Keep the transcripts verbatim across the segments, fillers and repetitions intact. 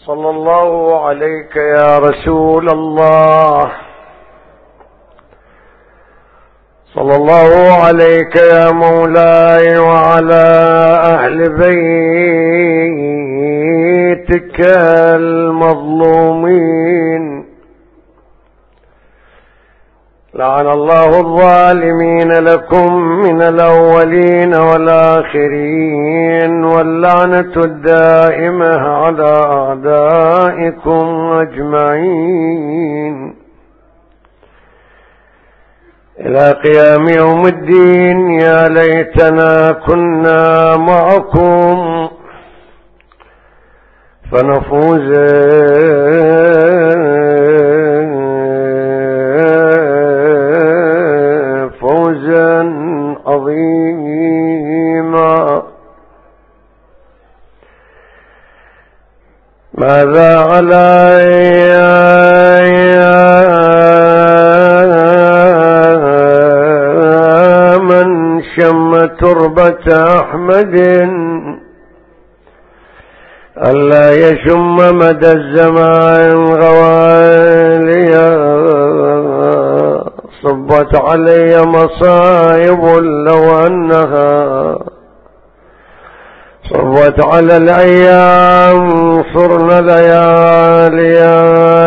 صلى الله عليك يا رسول الله، صلى الله عليك يا مولاي وعلى أهل بيتك المظلومين. لعن الله الظالمين لكم من الأولين والآخرين، واللعنة الدائمة على أعدائكم أجمعين إلى قيام يوم الدين. يا ليتنا كنا معكم فنفوز فوزا عظيما. ماذا علي من شم تربة أحمد ألا يشم مدى الزمان غواليا. صبت علي مصائب لو أنها صبت على الأيام صرنا لياليا.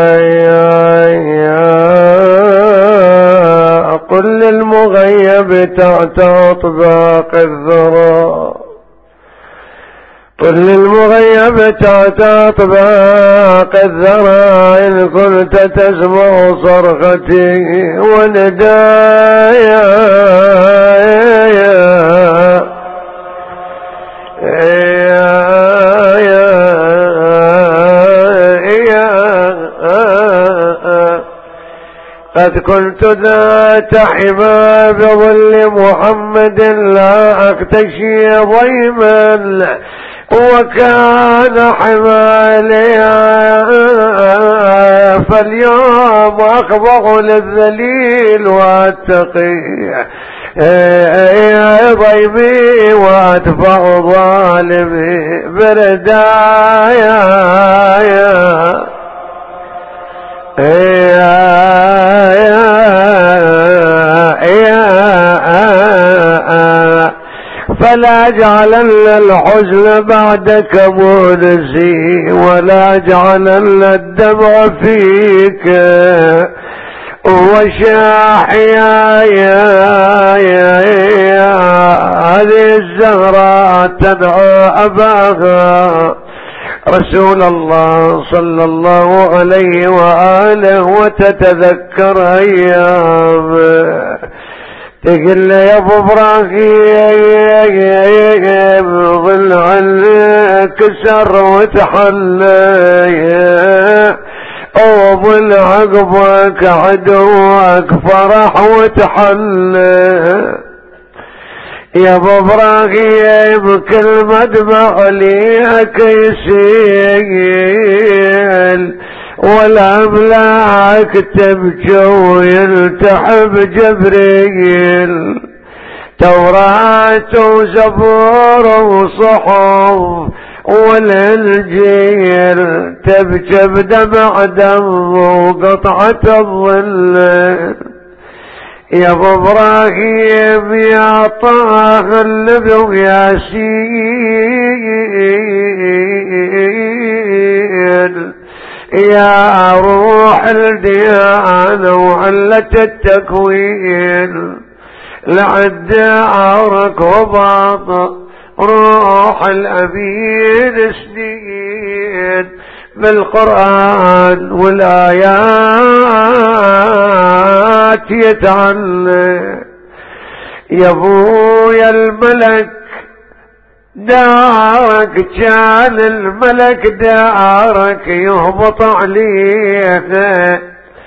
قل للمغيب تحت أطباق الذرى، قل للمغيب تحت أطباق الذرى إن كنت تسمع صرختي وندايا. قد كنت ذات حما بظل محمد لا أختشي ضيما وكان حماليا. فاليوم أخضع للذليل واتقي ضيبي وأدفع ظالمي بردايا. فلا جعلن الحزن بعدك مونسي ولا جعلن الدمع فيك وشاحيا. هذه الزهراء تدعو أباها رسول الله صلى الله عليه وآله وتتذكر أيامه. تقول يا ابو ابراهيم ظل عنك كسر وتحلى، وظل عقبك عدوك فرح وتحلى. يا ابو ابراهيم كل مدمع ليك يسيل والأملاك تبكي ويلتحب جبريل. توراة وزبور وصحف والإنجيل تبكي بدمع دم وقطعة الظل. يا ابو ابراهيم يا طه النبي ياسين يا روح الديانة وعلة التكوين لعد عرك وباط روح الأمين سنين بالقرآن والآيات يتعلم. يا ابويا الملك دارك كان الملك دارك يهبط عليه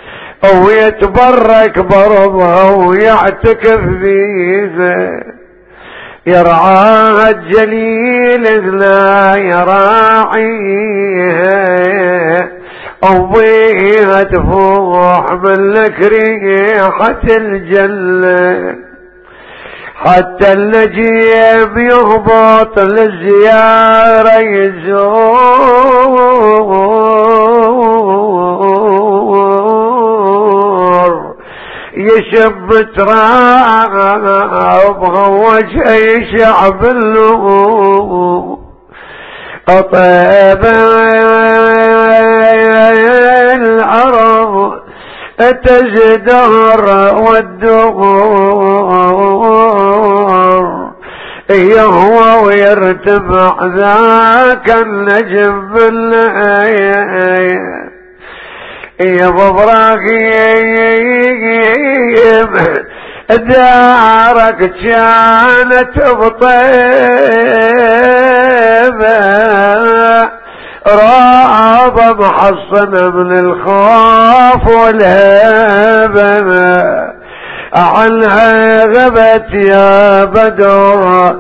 ويتبرك برضها ويعتكف فيه. يرعاها الجليل لا يراعيها وبيها تفوح من لك ريحة الجنة. حتى النجيب يهبط للزيارة يزور يشب تراب وجه يشعب له طيب العرب تزدهر والدهور يهوى ويرتفع ذاك النجم بالليل يا ابراهيم دارك كانت بطيبة راضة محصنة من الخوف والهبة عنها غبت يا بدر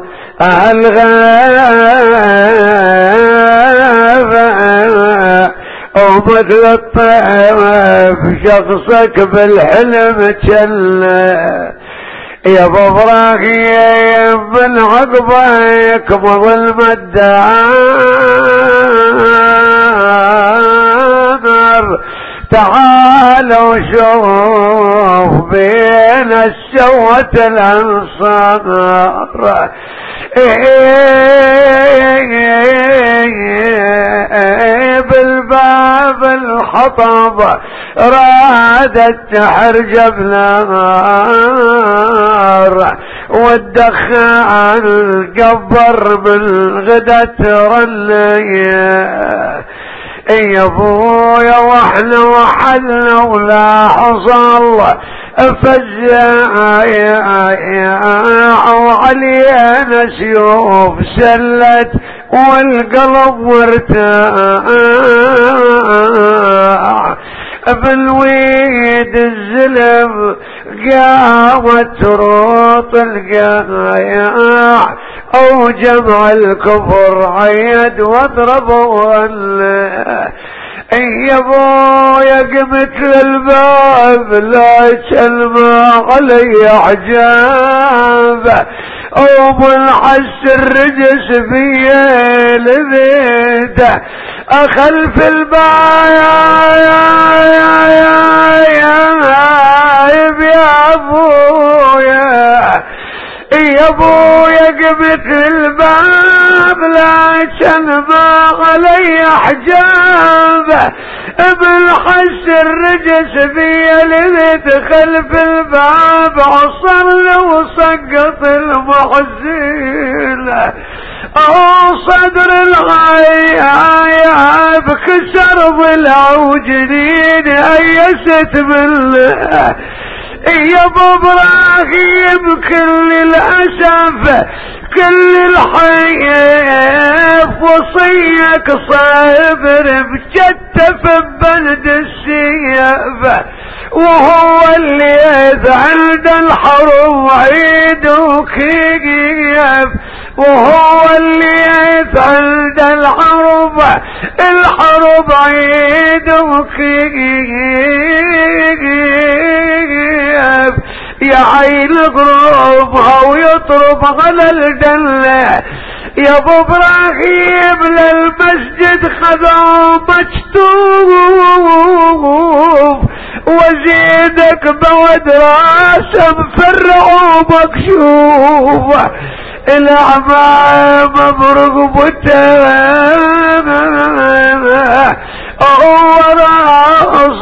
الغابة ومثل الطيف شخصك بالحلم تشلى يا ابو ابراهيم من عقبك مظلم الدار تعال وشوف بين السوة الانصار بالباب الحطب رادت تحرج بنار والدخان القبر بالغدا ترليه يا ابويا واحنا وحدنا ولا حصل فزاع وعلينا سيوف سلت والقلب وارتاع بالويد الزلم قامت تروط القايع او جمع الكفر عيد واضرب ولا يا ابويا قمت للباب لا تسلم علي حجاب او منحس الرجس فيه لبيته اخلف الباب يا ابويا يا ابويا قمت الباب لا تنبى علي حجابه بالحس الرجس في لذت خلف الباب عصر وسقط المحزين او صدر الغياب كسر ضلع وجنين ايست بالله يا ابو ابراهيم كل الاسف كل الحيف وصيك صابر مكتف ببلد السيف وهو اللي عند الحرب عيده كيف وهو اللي عند الحرب الحرب عيده كيف يا عين قروبها ويطرب على الجنة يا ابو ابراهيم للمسجد خذوا مكتوب وزيدك بود راسه مفرع ومكشوف الاعمام برقبته وراء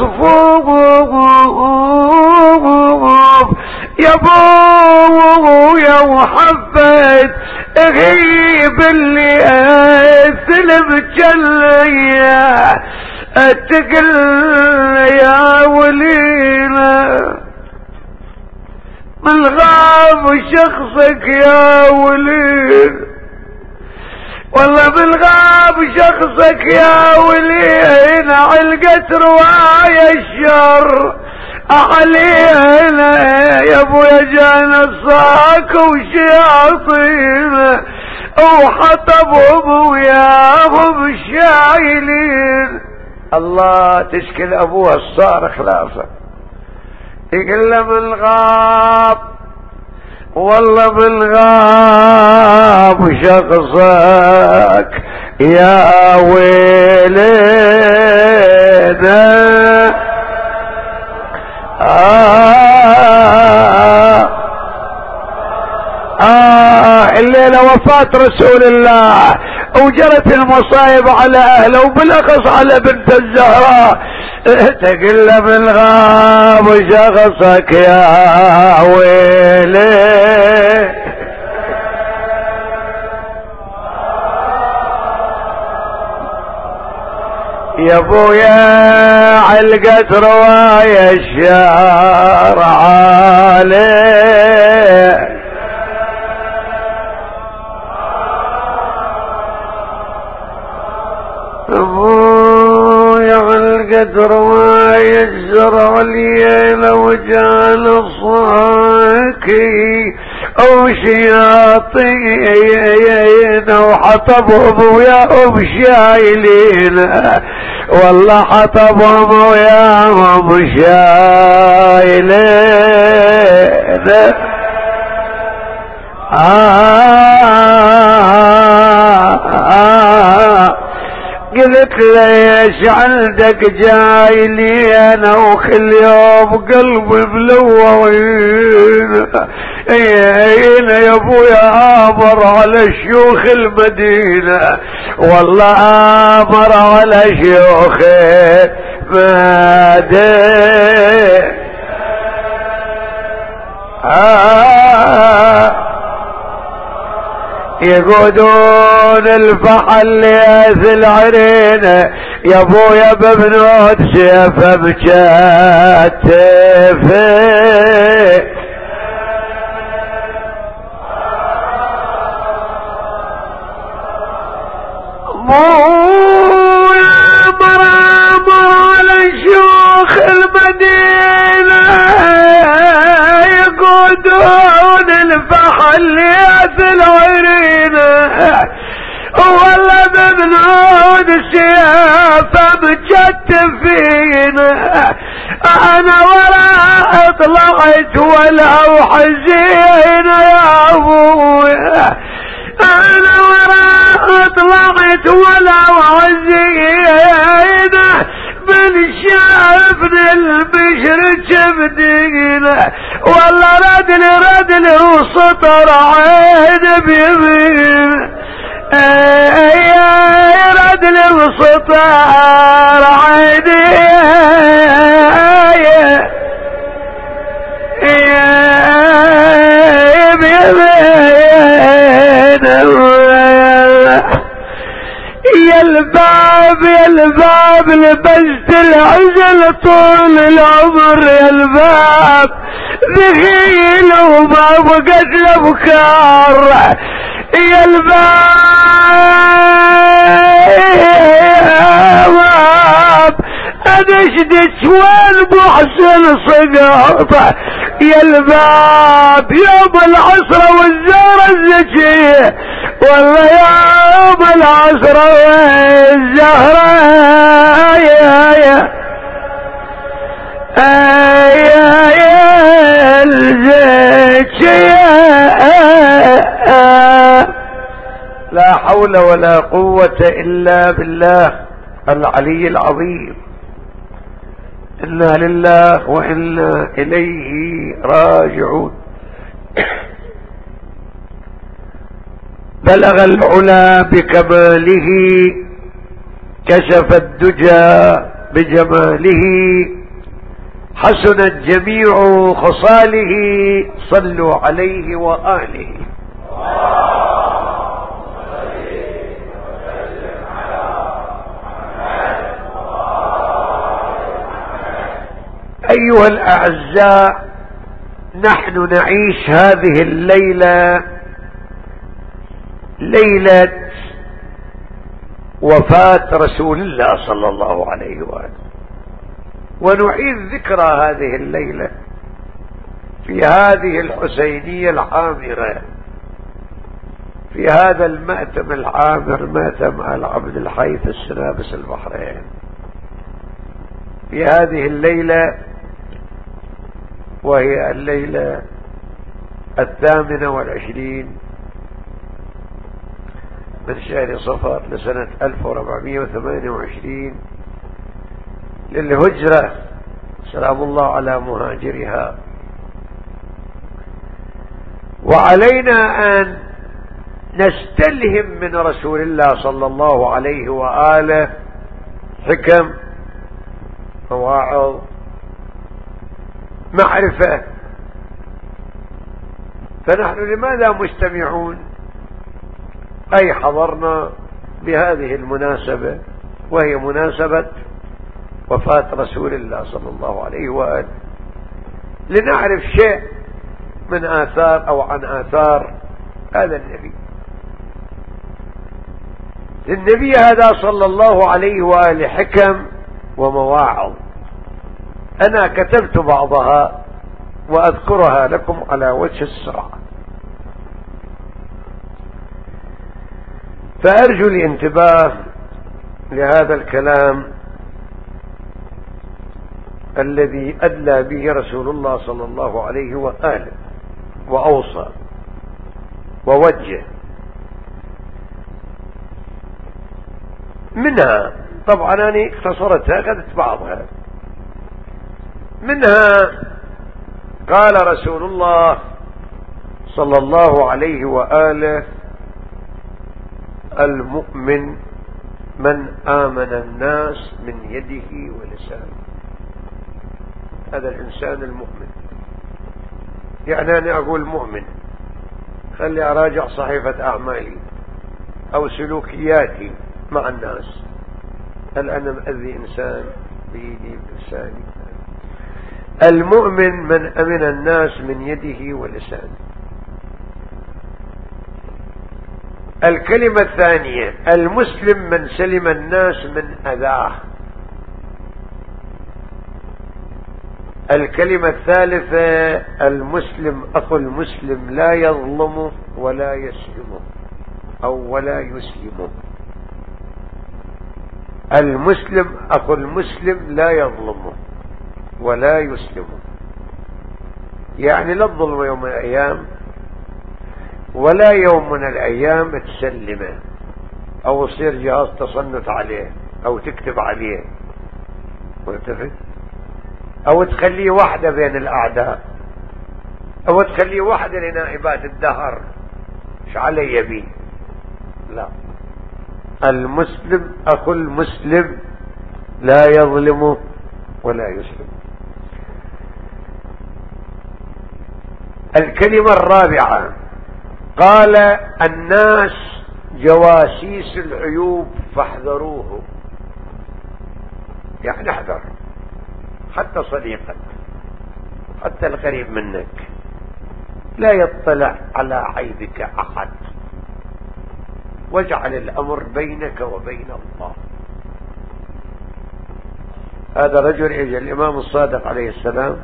صفوف يا ابو يا محمد غيب اللي اسلم جليا اتقل يا ولينا من غاب شخصك يا وليل والله من غاب شخصك يا ولينا علقت رواية الشر علينا يا ابويا جانا الصاك وشياطين وحطبهم وياهم شايلين الله تشكل ابوها الصارخ خلاصة يقول له من غاب والله بالغاب شخصك يا ويلنا. آه آه الليلة وفاة رسول الله، وجرت المصايب على أهله وبالأخص على بنت الزهراء. تقل بالغاب شخصك يا ويلي. يا ابويا علقت رواية الشارع عليه. ابويا علقت رواية الزرع الليلة وجعل الصاكي او شياطين وحطبهم وياهم شايلين. والله حطبهم وياهم شايلين. آه قلت ليش عندك جاي لي انا وكل يوم قلبي ملوين. يا ابويا امر على شيوخ المدينة، والله امر على شيوخ المدينة. آه يقودون الفحل لياث العرينة يا ابويا ببنود سيفه بكتفه. مو يا مرام على شيوخ المدينة يقودون الفحل لياث العرينة والله ببنود سيفه بكتفين. انا ولا طلعت ولا حزين يا ابويا، انا ولا طلعت ولا حزين من شافني البشر جبدينه. والله ردني ردني وسطر عين بيمين. اي ردني وسطر عيني يا الباب يا الباب لبست العزل طول العمر. يا الباب ذخيل وباب قتل بكار. يا الباب ادشدش والبو حسن صقاطه. يا الباب يوم العصر والزهرة الزكية، والله يوم العصر والزهرة يا يا يا يا الزكية. لا حول ولا قوة الا بالله العلي العظيم. إنا لله وإنا إليه راجعون. بلغ العلا بكماله، كشف الدجى بجماله، حسنت جميع خصاله، صلوا عليه وآله. أيها الأعزاء، نحن نعيش هذه الليلة ليلة وفاة رسول الله صلى الله عليه وآله، ونعيد ذكرى هذه الليلة في هذه الحسينية العامرة، في هذا المأتم العامر، مأتم العبد الحي في السنابس البحرين. في هذه الليلة، وهي الليلة الثامنة والعشرين من شهر صفر لسنة ألف وأربعمائة وثمانية وعشرين للهجرة، سلام الله على مهاجرها. وعلينا أن نستلهم من رسول الله صلى الله عليه وآله حكم، مواعظ، معرفة. فنحن لماذا مجتمعون؟ أي حضرنا بهذه المناسبة، وهي مناسبة وفاة رسول الله صلى الله عليه وآله، لنعرف شيء من آثار أو عن آثار هذا النبي. النبي هذا صلى الله عليه وآله حكم ومواعظ، أنا كتبت بعضها وأذكرها لكم على وجه السرعة، فأرجو الانتباه لهذا الكلام الذي أدلى به رسول الله صلى الله عليه وآله وأوصى ووجه. منها طبعا أنا اختصرتها، أخذت بعضها. منها قال رسول الله صلى الله عليه وآله: المؤمن من آمن الناس من يده ولسانه. هذا الإنسان المؤمن. يعني أنا أقول مؤمن، خلي أراجع صحيفة أعمالي أو سلوكياتي مع الناس، هل أنا مأذي إنسان بيدي بلساني؟ المؤمن من أمن الناس من يده ولسانه. الكلمة الثانية: المسلم من سلم الناس من أذاه. الكلمة الثالثة: المسلم أخو المسلم لا يظلمه ولا يسلمه أو ولا يسلمه. المسلم أخو المسلم لا يظلمه ولا يسلمه، يعني لا الظلم يوم من الأيام ولا يوم من الأيام تسلمه أو يصير جهاز تصنت عليه أو تكتب عليه، مرتفق، أو تخليه واحدة بين الأعداء، أو تخليه واحدة لنائبات الدهر. ايش علي بيه؟ لا، المسلم أخو المسلم لا يظلمه ولا يسلم. الكلمة الرابعة: قال: الناس جواسيس العيوب فاحذروه. يعني احذر، حتى صديقك، حتى القريب منك، لا يطلع على عيبك أحد، واجعل الأمر بينك وبين الله. هذا رجل اجى الإمام الصادق عليه السلام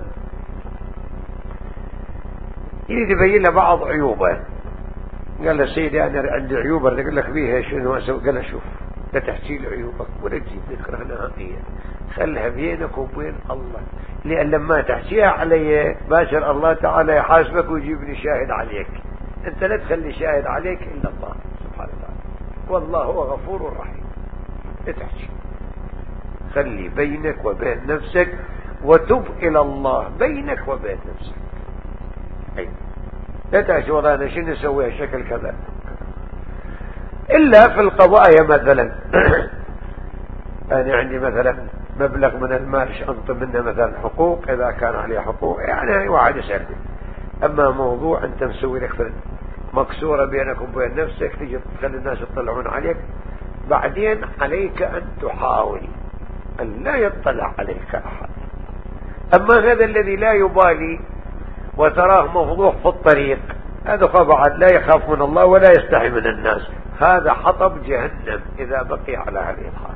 يريد يبين له بعض عيوبه. قال له: سيدي أنا عندي عيوب أقول لك بيها شنو أسوي؟ قال له: شوف، لا تحكي لي عيوبك ولا تجيب ذكرها نهائيا، خلها بينك وبين الله، لأن لما تحكيها علي باشر الله تعالى يحاسبك ويجيبني شاهد عليك. أنت لا تخلي شاهد عليك إلا الله سبحانه وتعالى، والله هو غفور رحيم. لا تحكي، خلي بينك وبين نفسك، وتب إلى الله بينك وبين نفسك. أي لا تحكي والله أنا شنو نسويها شكل كذا، إلا في القضايا. مثلا أنا عندي مثلا مبلغ من المال أنطي منه مثلا حقوق، إذا كان عليه حقوق يعني واحد يسألني. أما موضوع أنت مسوي لك مكسورة بينك وبين نفسك، تيجي تخلي الناس يطلعون عليك، بعدين عليك أن تحاول أن لا يطلع عليك أحد. أما هذا الذي لا يبالي وتراه مفضوح في الطريق، هذا طبعا لا يخاف من الله ولا يستحي من الناس، هذا حطب جهنم إذا بقي على هذه الحال.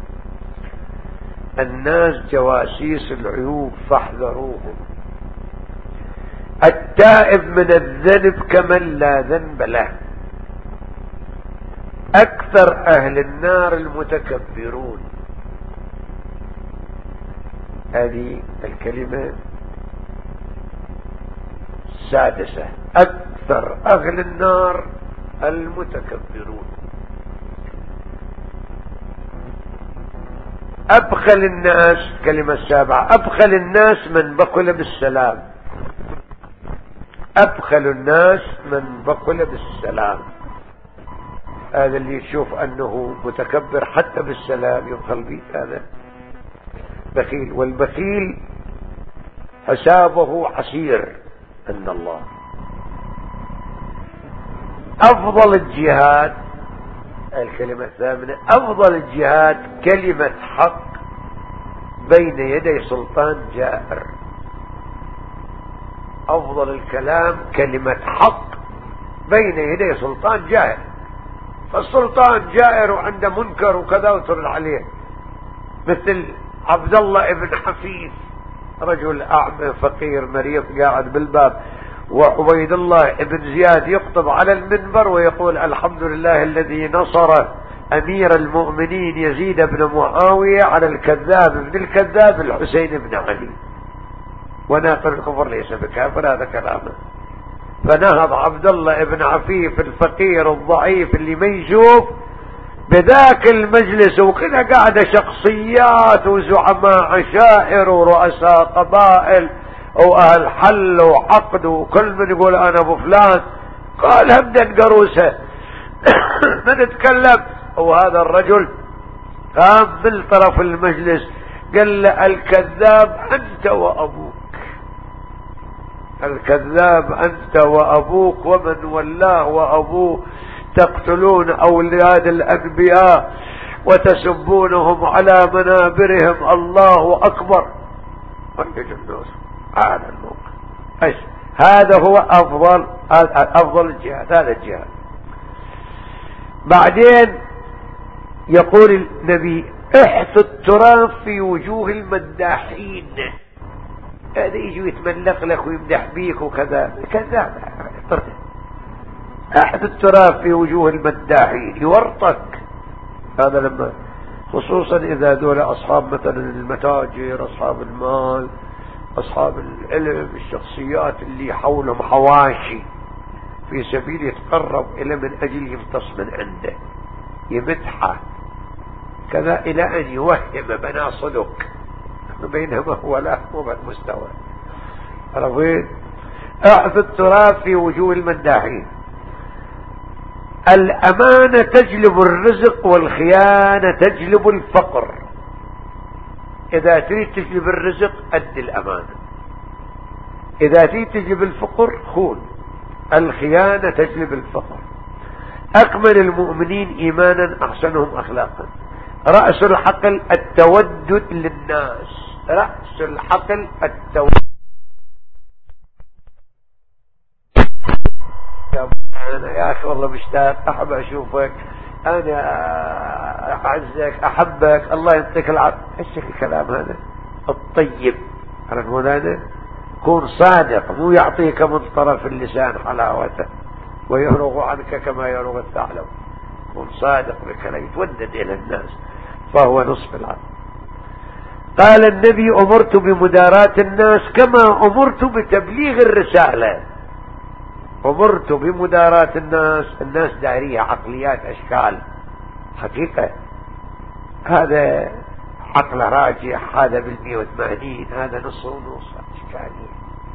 الناس جواسيس العيوب فاحذروهم. التائب من الذنب كمن لا ذنب له. أكثر أهل النار المتكبرون. هذه الكلمة السادسة: أكثر أكثر أهل النار المتكبرون. أبخل الناس، كلمة السابعة، أبخل الناس من بخل بالسلام. أبخل الناس من بخل بالسلام، هذا اللي يشوف أنه متكبر حتى بالسلام يبخل به، هذا بخيل. والبخيل حسابه عسير عند الله. أفضل الجهاد، الكلمة الثامنة، أفضل الجهاد كلمة حق بين يدي سلطان جائر. أفضل الكلام كلمة حق بين يدي سلطان جائر. فالسلطان جائر وعنده منكر وكذا وترد عليه، مثل عبد الله ابن حفيظ، رجل أعمى فقير مريض قاعد بالباب، وعبيد الله ابن زياد يخطب على المنبر ويقول الحمد لله الذي نصر أمير المؤمنين يزيد بن معاوية على الكذاب ابن الكذاب الحسين بن علي، وناقل الكفر ليس بكافر، هذا كلامه. فنهض عبد الله ابن عفيف الفقير الضعيف اللي ما يشوف بذاك المجلس، وكذا قاعدة شخصيات وزعماء عشائر ورؤساء قبائل واهل حل وعقد، وكل من يقول انا ابو فلان، قال همدا قروسه ما نتكلم. وهذا الرجل قام من طرف المجلس قال له الكذاب انت وابوك، الكذاب انت وابوك ومن ولاه وابوه، تقتلون اولاد الانبياء وتسبونهم على منابرهم، الله اكبر. هذا الموقف، هذا هو افضل افضل الجهاد، هذا الجهاد. بعدين يقول النبي احث التراب في وجوه المداحين، هذا يجي يتملق لك ويمدح بيك وكذا، كذا. احث التراب في وجوه المداحين، يورطك. هذا لما خصوصا اذا دول اصحاب مثلا المتاجر، اصحاب المال، اصحاب العلم، الشخصيات اللي حولهم حواشي في سبيل يتقرب الى من اجل يمتص من عنده، يمدحه كذا الى ان يوهم بنا صدق، بينما هو لا هو بالمستوى. عرفين؟ احث التراب في وجوه المداحين. الامانة تجلب الرزق والخيانة تجلب الفقر. اذا تريد تجلب الرزق ادي الامانة، اذا تريد تجلب الفقر خون. الخيانة تجلب الفقر. اكمل المؤمنين ايمانا احسنهم اخلاقا. رأس الحقل التودد للناس، رأس الحقل التودد. أنا يا أخي والله مشتاق، أحب أشوفك، أنا أعزك، أحبك، الله يعطيك العافية. إيش الكلام هذا الطيب؟ عرفت مولانا؟ كون صادق، مو يعطيك من طرف اللسان حلاوته ويفرغ عنك كما يفرغ الثعلب. كون صادق بكلام، يتودد إلى الناس، فهو نصف العقل. قال النبي أمرت بمداراة الناس كما أمرت بتبليغ الرسالة. أمرت بمداراة الناس، الناس دارية عقليات أشكال حقيقة، هذا عقل راجح، هذا بالمئة وثمانين، هذا نص ونص أشكالية.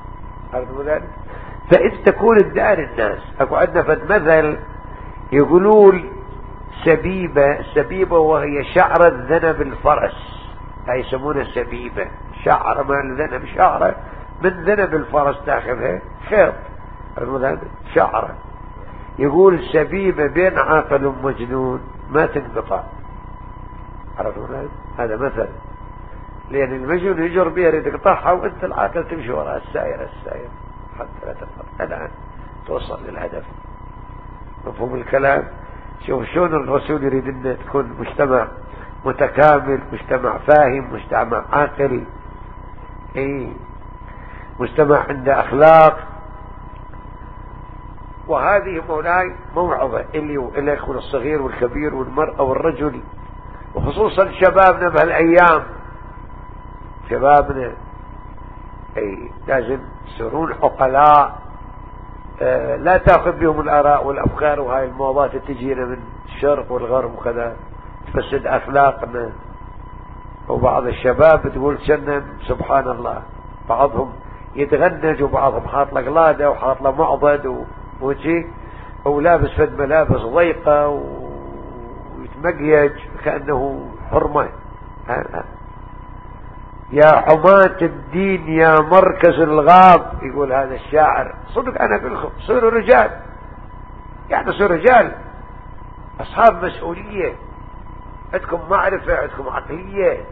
فإذ تكون الدار الناس. أكو عندنا فد مثل يقولون سبيبة، سبيبة وهي شعرة ذنب الفرس، هاي يسمونها سبيبة، شعر مال ذنب، شعرة من ذنب الفرس تاخذها خيط، شعرة. يقول سبيبة بين عاقل ومجنون ما تنقطع. عرفتوا هذا مثل، لأن المجنون يجر بها يريد تقطعها، وانت العاقل تمشي وراء السائر السائر حتى لا تنقطع الآن توصل للهدف. مفهوم الكلام؟ شوف شلون الرسول يريد ان تكون مجتمع متكامل، مجتمع فاهم، مجتمع عاقل، اي مجتمع عنده اخلاق. وهذه مولاي موعظة اللي اللي يكون الصغير والكبير والمرأة والرجل، وخصوصا شبابنا بهالايام، شبابنا اي لازم يصيرون عقلاء، آه لا تأخذ بهم الآراء والأفكار وهاي الموضات تجينا من الشرق والغرب وكذا تفسد أخلاقنا. وبعض الشباب بتقول سنة سبحان الله بعضهم يتغنج وبعضهم حاط له قلادة وحاط له معضد وشي ولابس فد ملابس ضيقة ويتمقيج كأنه حرمة. يا حماة الدين يا مركز الغاب، يقول هذا الشاعر. صدق أنا أقول لكم صيروا رجال، يعني صيروا رجال أصحاب مسؤولية، عندكم معرفة، عندكم عقلية.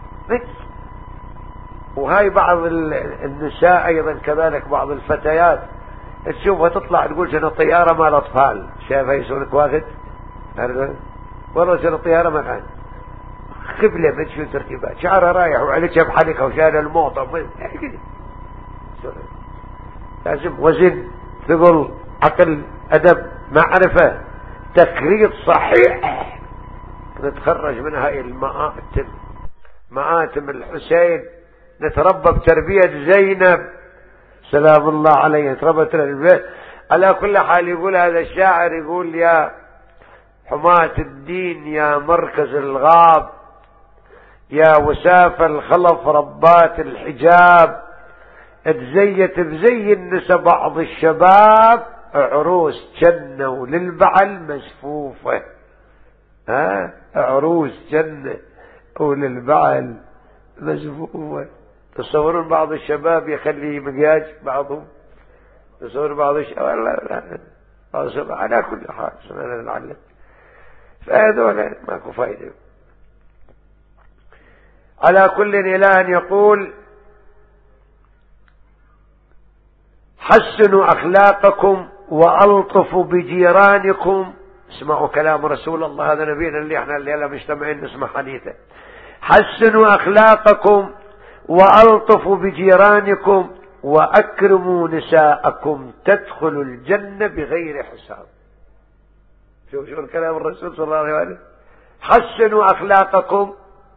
وهاي بعض النساء أيضا كذلك، بعض الفتيات تشوفها تطلع تقول شنو الطيارة مال أطفال، شايفها يسولك واخد والله شنو الطيارة مكان قبلة ما تشوف ترتيبات، شعرها رايح وعليك بحلقها وشايل الموطة. لازم وزن، ثقل، عقل، أدب، معرفة، تخريط صحيح نتخرج من هاي المآتم، مآتم الحسين. نتربى بتربية زينب سلام الله عليه، نتربى تربية. على كل حال يقول هذا الشاعر، يقول يا حماة الدين يا مركز الغاب، يا وساف الخلف ربات الحجاب، اتزيت بزي النسا بعض الشباب، عروس جنة وللبعل مسفوفة. ها عروس جنة وللبعل مسفوفة. تصورون بعض الشباب يخلي مقياج بعضهم، تصور بعض الشباب لا لا بعض الشباب. على كل حال سنة نعلم، فهذول ماكو فايدة. على كل إله أن يقول حسنوا أخلاقكم وألطفوا بجيرانكم. اسمعوا كلام رسول الله، هذا نبينا اللي احنا الليلة مجتمعين نسمع حديثه. حسنوا أخلاقكم وألطفوا بجيرانكم وأكرموا نساءكم تدخلوا الجنة بغير حساب. شوف شوف الكلام الرسول صلى الله عليه وسلم. حسنوا أخلاقكم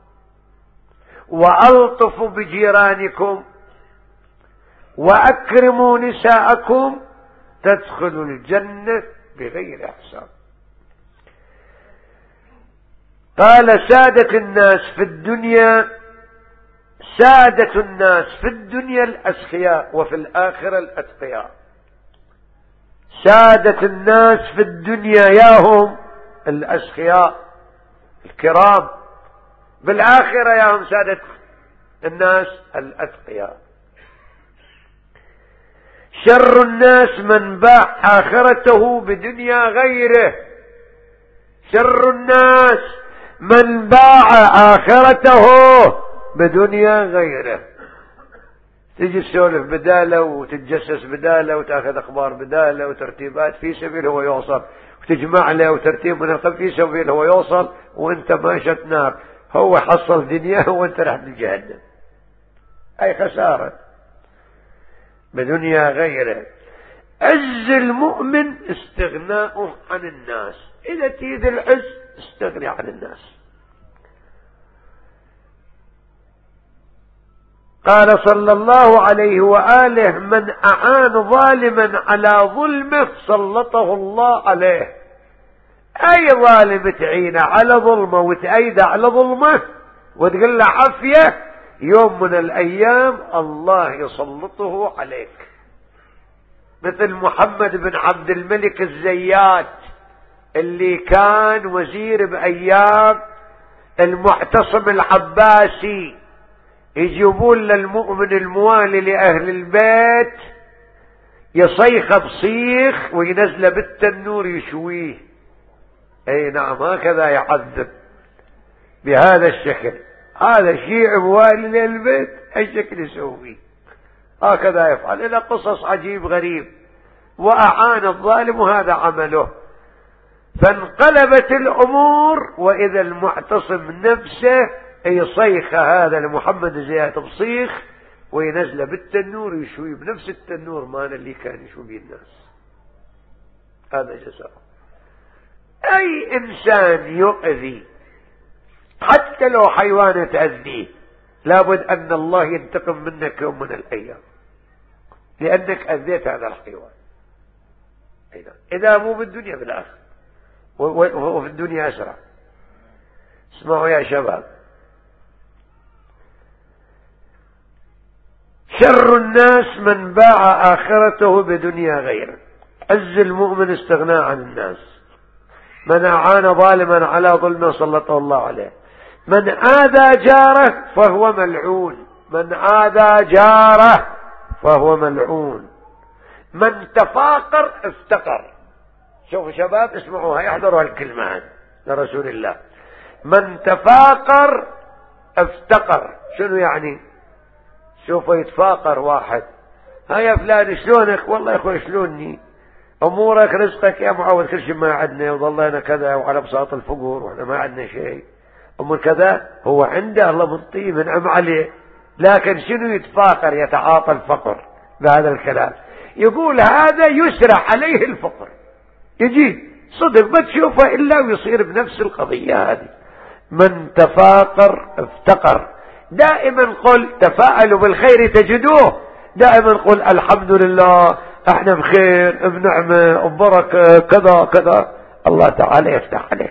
وألطفوا بجيرانكم وأكرموا نساءكم تدخلوا الجنة بغير حساب. قال سادة الناس في الدنيا، سادة الناس في الدنيا الأسخياء وفي الآخرة الأتقياء. سادة الناس في الدنيا ياهم الأسخياء الكرام، بالآخرة ياهم سادة الناس الأتقياء. شر الناس من باع آخرته بدنيا غيره. شر الناس من باع آخرته بدنيا غيره. تجي تسولف بداله وتتجسس بداله وتاخذ اخبار بداله وترتيبات في سبيل هو يوصل، وتجمع له وترتيب من القلب في سبيل هو يوصل، وانت ماشت نار. هو حصل دنياه وانت رحت لجهنم. اي خسارة بدنيا غيره. عز المؤمن استغناؤه عن الناس. اذا تريد العز استغني عن الناس. قال صلى الله عليه وآله من أعان ظالما على ظلمه سلطه الله عليه. أي ظالم تعينه على ظلمه وتأيده على ظلمه وتقول له عافية، يوم من الأيام الله يسلطه عليك. مثل محمد بن عبد الملك الزيات اللي كان وزير بأيام المعتصم العباسي، يجيبون للمؤمن الموالي لأهل البيت يصيخ بصيخ وينزل بالتنور يشويه. اي نعم هكذا يعذب بهذا الشكل. هذا شيء موالي للبيت الشكل يسويه هكذا يفعل. إلى قصص عجيب غريب. وأعان الظالم وهذا عمله. فانقلبت الأمور وإذا المعتصم نفسه يصيخ هذا لمحمد زياد بصيخ وينزل بالتنور يشوي بنفس التنور مال اللي كان يشوي الناس. هذا جزاء. أي إنسان يؤذي حتى لو حيوان تأذيه لابد أن الله ينتقم منك يوم من الأيام، لأنك أذيت هذا الحيوان. إذا مو بالدنيا بالآخر، وفي الدنيا أسرع. اسمعوا يا شباب، شر الناس من باع آخرته بدنيا غيره. عز المؤمن استغنى عن الناس. من أعان ظالما على ظلمه سلطه الله عليه. من آذى جاره فهو ملعون. من آذى جاره فهو ملعون. من تفاقر افتقر. شوفوا شباب اسمعوها، احضروا هالكلمة هذه لرسول الله. من تفاقر افتقر. شنو يعني؟ شوفوا يتفاقر واحد، ها يا فلان شلونك؟ والله يا اخوي شلوني امورك رزقك يا معود كل شيء ما عندنا وظلينا كذا وعلى بساط الفقور واحنا ما عندنا شيء امور كذا. هو عنده الله منطيه منعم عليه، لكن شنو يتفاقر يتعاطى الفقر بهذا الكلام. يقول هذا يسرع عليه الفقر، يجي صدق ما تشوفه الا ويصير بنفس القضية هذه. من تفاقر افتقر. دائما قل تفاءلوا بالخير تجدوه. دائما قل الحمد لله احنا بخير بنعمة ببركة كذا كذا، الله تعالى يفتح عليك.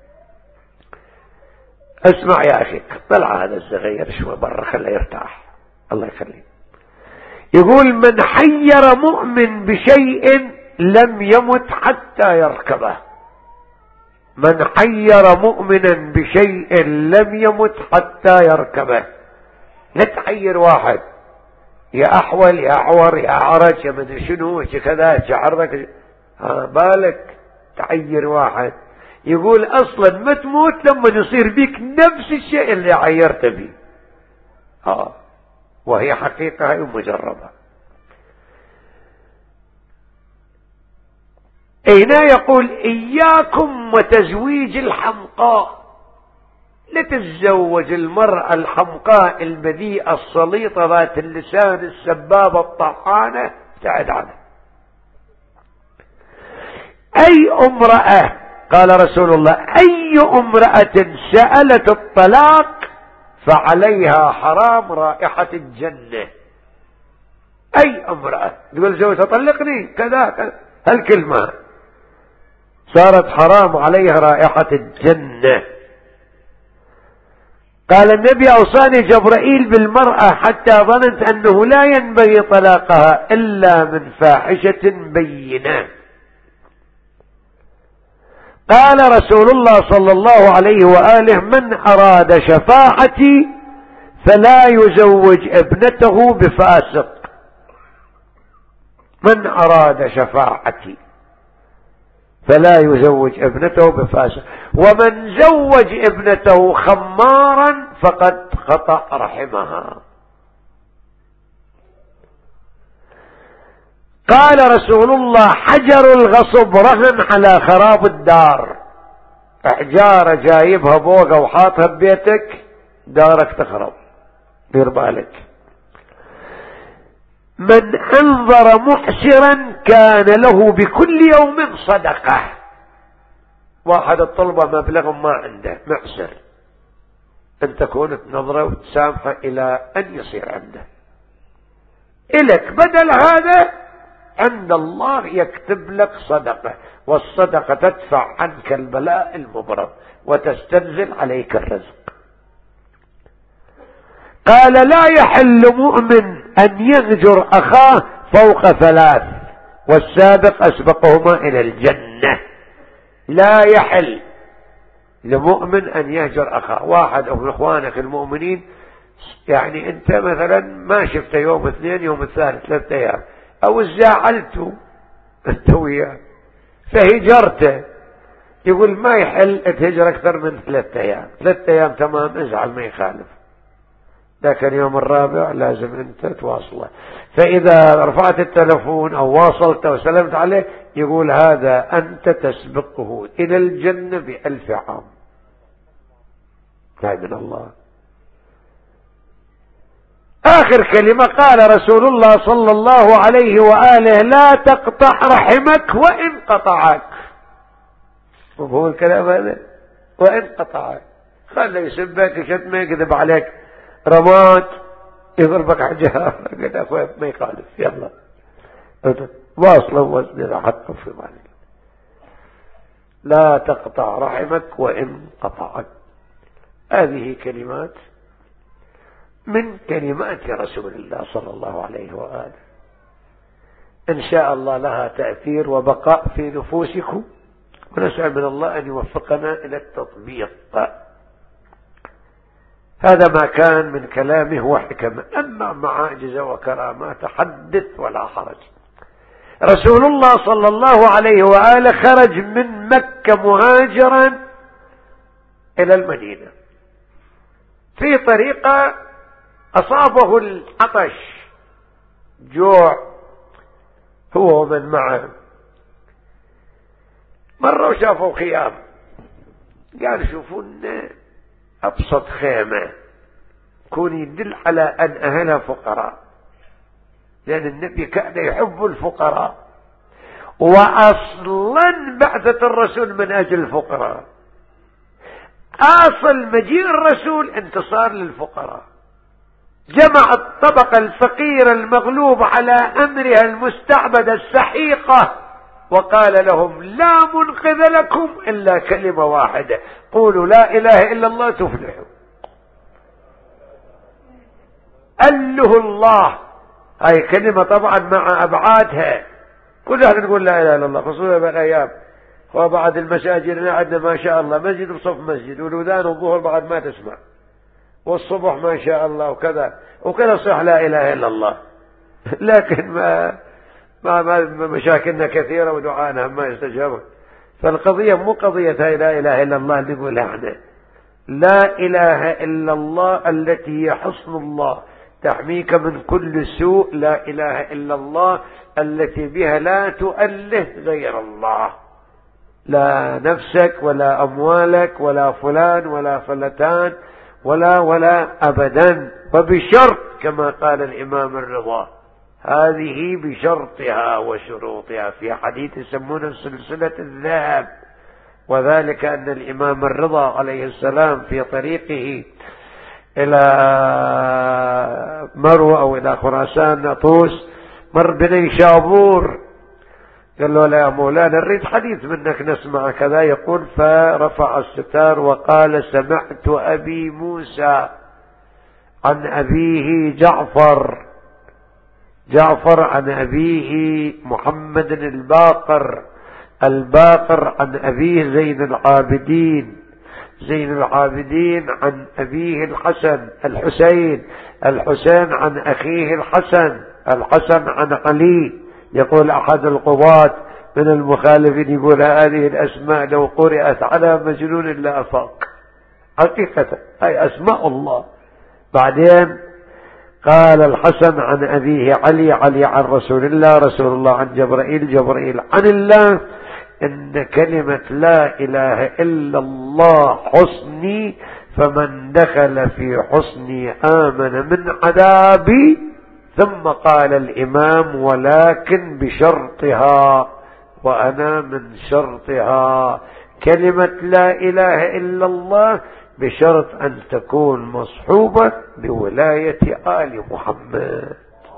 اسمع يا اخي، طلع هذا الصغير شوي برا خليه يرتاح الله يخليه. يقول من حير مؤمن بشيء لم يمت حتى يركبه. من حير مؤمنا بشيء لم يمت حتى يركبه. لا تحير واحد يا احول يا اعور يا اعرج يا مدري شنو كذا تعرضك، ها بالك تحير واحد. يقول اصلا ما تموت لما يصير بيك نفس الشيء اللي عيرت به. اه وهي حقيقة هي مجربة. هنا يقول إياكم وتزويج الحمقاء. لا تتزوج المرأة الحمقاء البذيئة السليطة ذات اللسان السبابة الطحانة، ابتعد عنها. أي امرأة، قال رسول الله أي امرأة سألت الطلاق فعليها حرام رائحة الجنة. أي امرأة تقول زوجها طلقني كذا كذا، هالكلمة صارت حرام عليها رائحة الجنة. قال النبي أوصاني جبرائيل بالمرأة حتى ظننت أنه لا ينبغي طلاقها إلا من فاحشة بينة. قال رسول الله صلى الله عليه وآله من أراد شفاعتي فلا يزوج ابنته بفاسق. من أراد شفاعتي فلا يزوج ابنته بفاسق. ومن زوج ابنته خمارا فقد قطع رحمها. قال رسول الله حجر الغصب رهن على خراب الدار. احجار جايبها بوقه وحاطها ببيتك دارك تخرب، دير بالك. من انظر محسرا كان له بكل يوم صدقة. واحد الطلبة مبلغ ما عنده معسر، ان تكون تنظره وتسامحه الى ان يصير عنده، الك بدل هذا عند الله يكتب لك صدقة، والصدقة تدفع عنك البلاء المبرد وتستنزل عليك الرزق. قال لا يحل مؤمن أن يهجر أخاه فوق ثلاث، والسابق أسبقهما إلى الجنة. لا يحل لمؤمن أن يهجر أخاه. واحد من إخوانك المؤمنين يعني أنت مثلا ما شفته يوم اثنين يوم الثالث ثلاثة أيام، أو زعلته أنت وياه فهجرته، يقول ما يحل تهجر أكثر من ثلاثة أيام. ثلاثة أيام تمام ازعل ما يخالف، لكن يوم الرابع لازم أنت تواصله. فإذا رفعت التلفون أو واصلته وسلمت عليه يقول هذا أنت تسبقه إلى الجنة بألف عام. لا من الله. آخر كلمة قال رسول الله صلى الله عليه وآله لا تقطع رحمك وإن قطعك. وهو الكلام هذا وإن قطعك، خلي يسبك يشتمك يكذب عليك رمات يضربك حجار قد أخوة ما يخالف. يلا واصلا وزن حتى في ذلك. لا تقطع رحمك وإن قطعت. هذه كلمات من كلمات رسول الله صلى الله عليه وآله، إن شاء الله لها تأثير وبقاء في نفوسكم، ونسأل من الله أن يوفقنا إلى التطبيق. هذا ما كان من كلامه وحكمه. أما معاجز وكرامات حدث ولا حرج. رسول الله صلى الله عليه وآله خرج من مكة مهاجرا إلى المدينة، في طريقة أصابه العطش، جوع هو ومن معه. مرة شافوا خيام، قال شوفون أبسط خيمة كون يدل على أن أهلها فقراء، لأن النبي كان يحب الفقراء، وأصلا بعثة الرسول من أجل الفقراء. أصل مجيء الرسول انتصار للفقراء، جمع الطبقة الفقيرة المغلوب على أمرها المستعبدة السحيقة، وقال لهم لا منقذ لكم إلا كلمة واحدة، قولوا لا إله إلا الله تفلحوا. أله الله، هاي كلمة طبعا مع أبعادها، كلنا نقول لا إله إلا الله، خصوصا بالأيام. وبعد المساجد عندنا ما شاء الله مسجد بصف مسجد، والأذان الظهر بعد ما تسمع، والصبح ما شاء الله وكذا وكذا، صح لا إله إلا الله. لكن ما ما, ما مشاكلنا كثيرة ودعانا ما يستجاب. فالقضية مو قضية لا إله إلا الله اللي نقولها احنا، لا إله إلا الله التي هي حصن الله تحميك من كل سوء، لا إله إلا الله التي بها لا تؤله غير الله، لا نفسك ولا أموالك ولا فلان ولا فلتان ولا ولا أبدا، وبشرط كما قال الإمام الرضا، هذه بشرطها وشروطها، في حديث يسمونه سلسلة الذهب. وذلك أن الإمام الرضا عليه السلام في طريقه إلى مرو أو إلى خراسان نطوس مر بني شابور، قال له لا يا مولانا نريد حديث منك نسمع كذا، يقول فرفع الستار وقال سمعت أبي موسى عن أبيه جعفر، جعفر عن أبيه محمد الباقر، الباقر عن أبيه زين العابدين، زين العابدين عن أبيه الحسن الحسين، الحسين عن أخيه الحسن، الحسن عن علي. يقول أحد القضاة من المخالفين يقول هذه الأسماء لو قرأت على مجنون لا أفاق، حقيقة هاي أسماء الله. بعدين قال الحسن عن أبيه علي، علي عن رسول الله، رسول الله عن جبرائيل، جبرائيل عن الله. إن كلمة لا إله إلا الله حصني، فمن دخل في حصني آمن من عذابي. ثم قال الإمام ولكن بشرطها، وأنا من شرطها كلمة لا إله إلا الله، بشرط أن تكون مصحوبة بولاية آل محمد.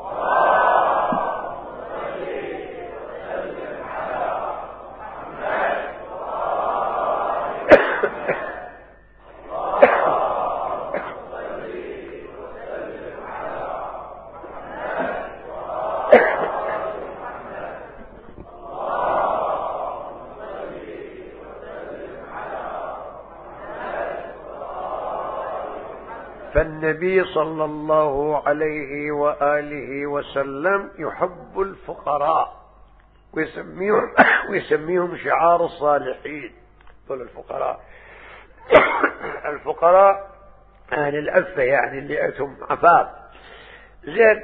فالنبي صلى الله عليه وآله وسلم يحب الفقراء، ويسميهم, ويسميهم شعار الصالحين، دول الفقراء. الفقراء أهل الأفة، يعني اللي أتهم عفاف. زين،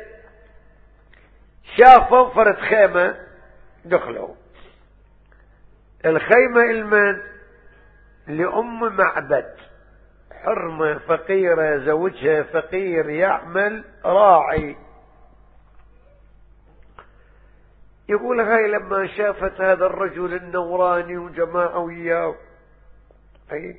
شافوا فرد خيمة دخلوا الخيمة، المن لأم معبد، حرمة فقيرة زوجها فقير يعمل راعي. يقول هاي لما شافت هذا الرجل النوراني وجماعة وياه أي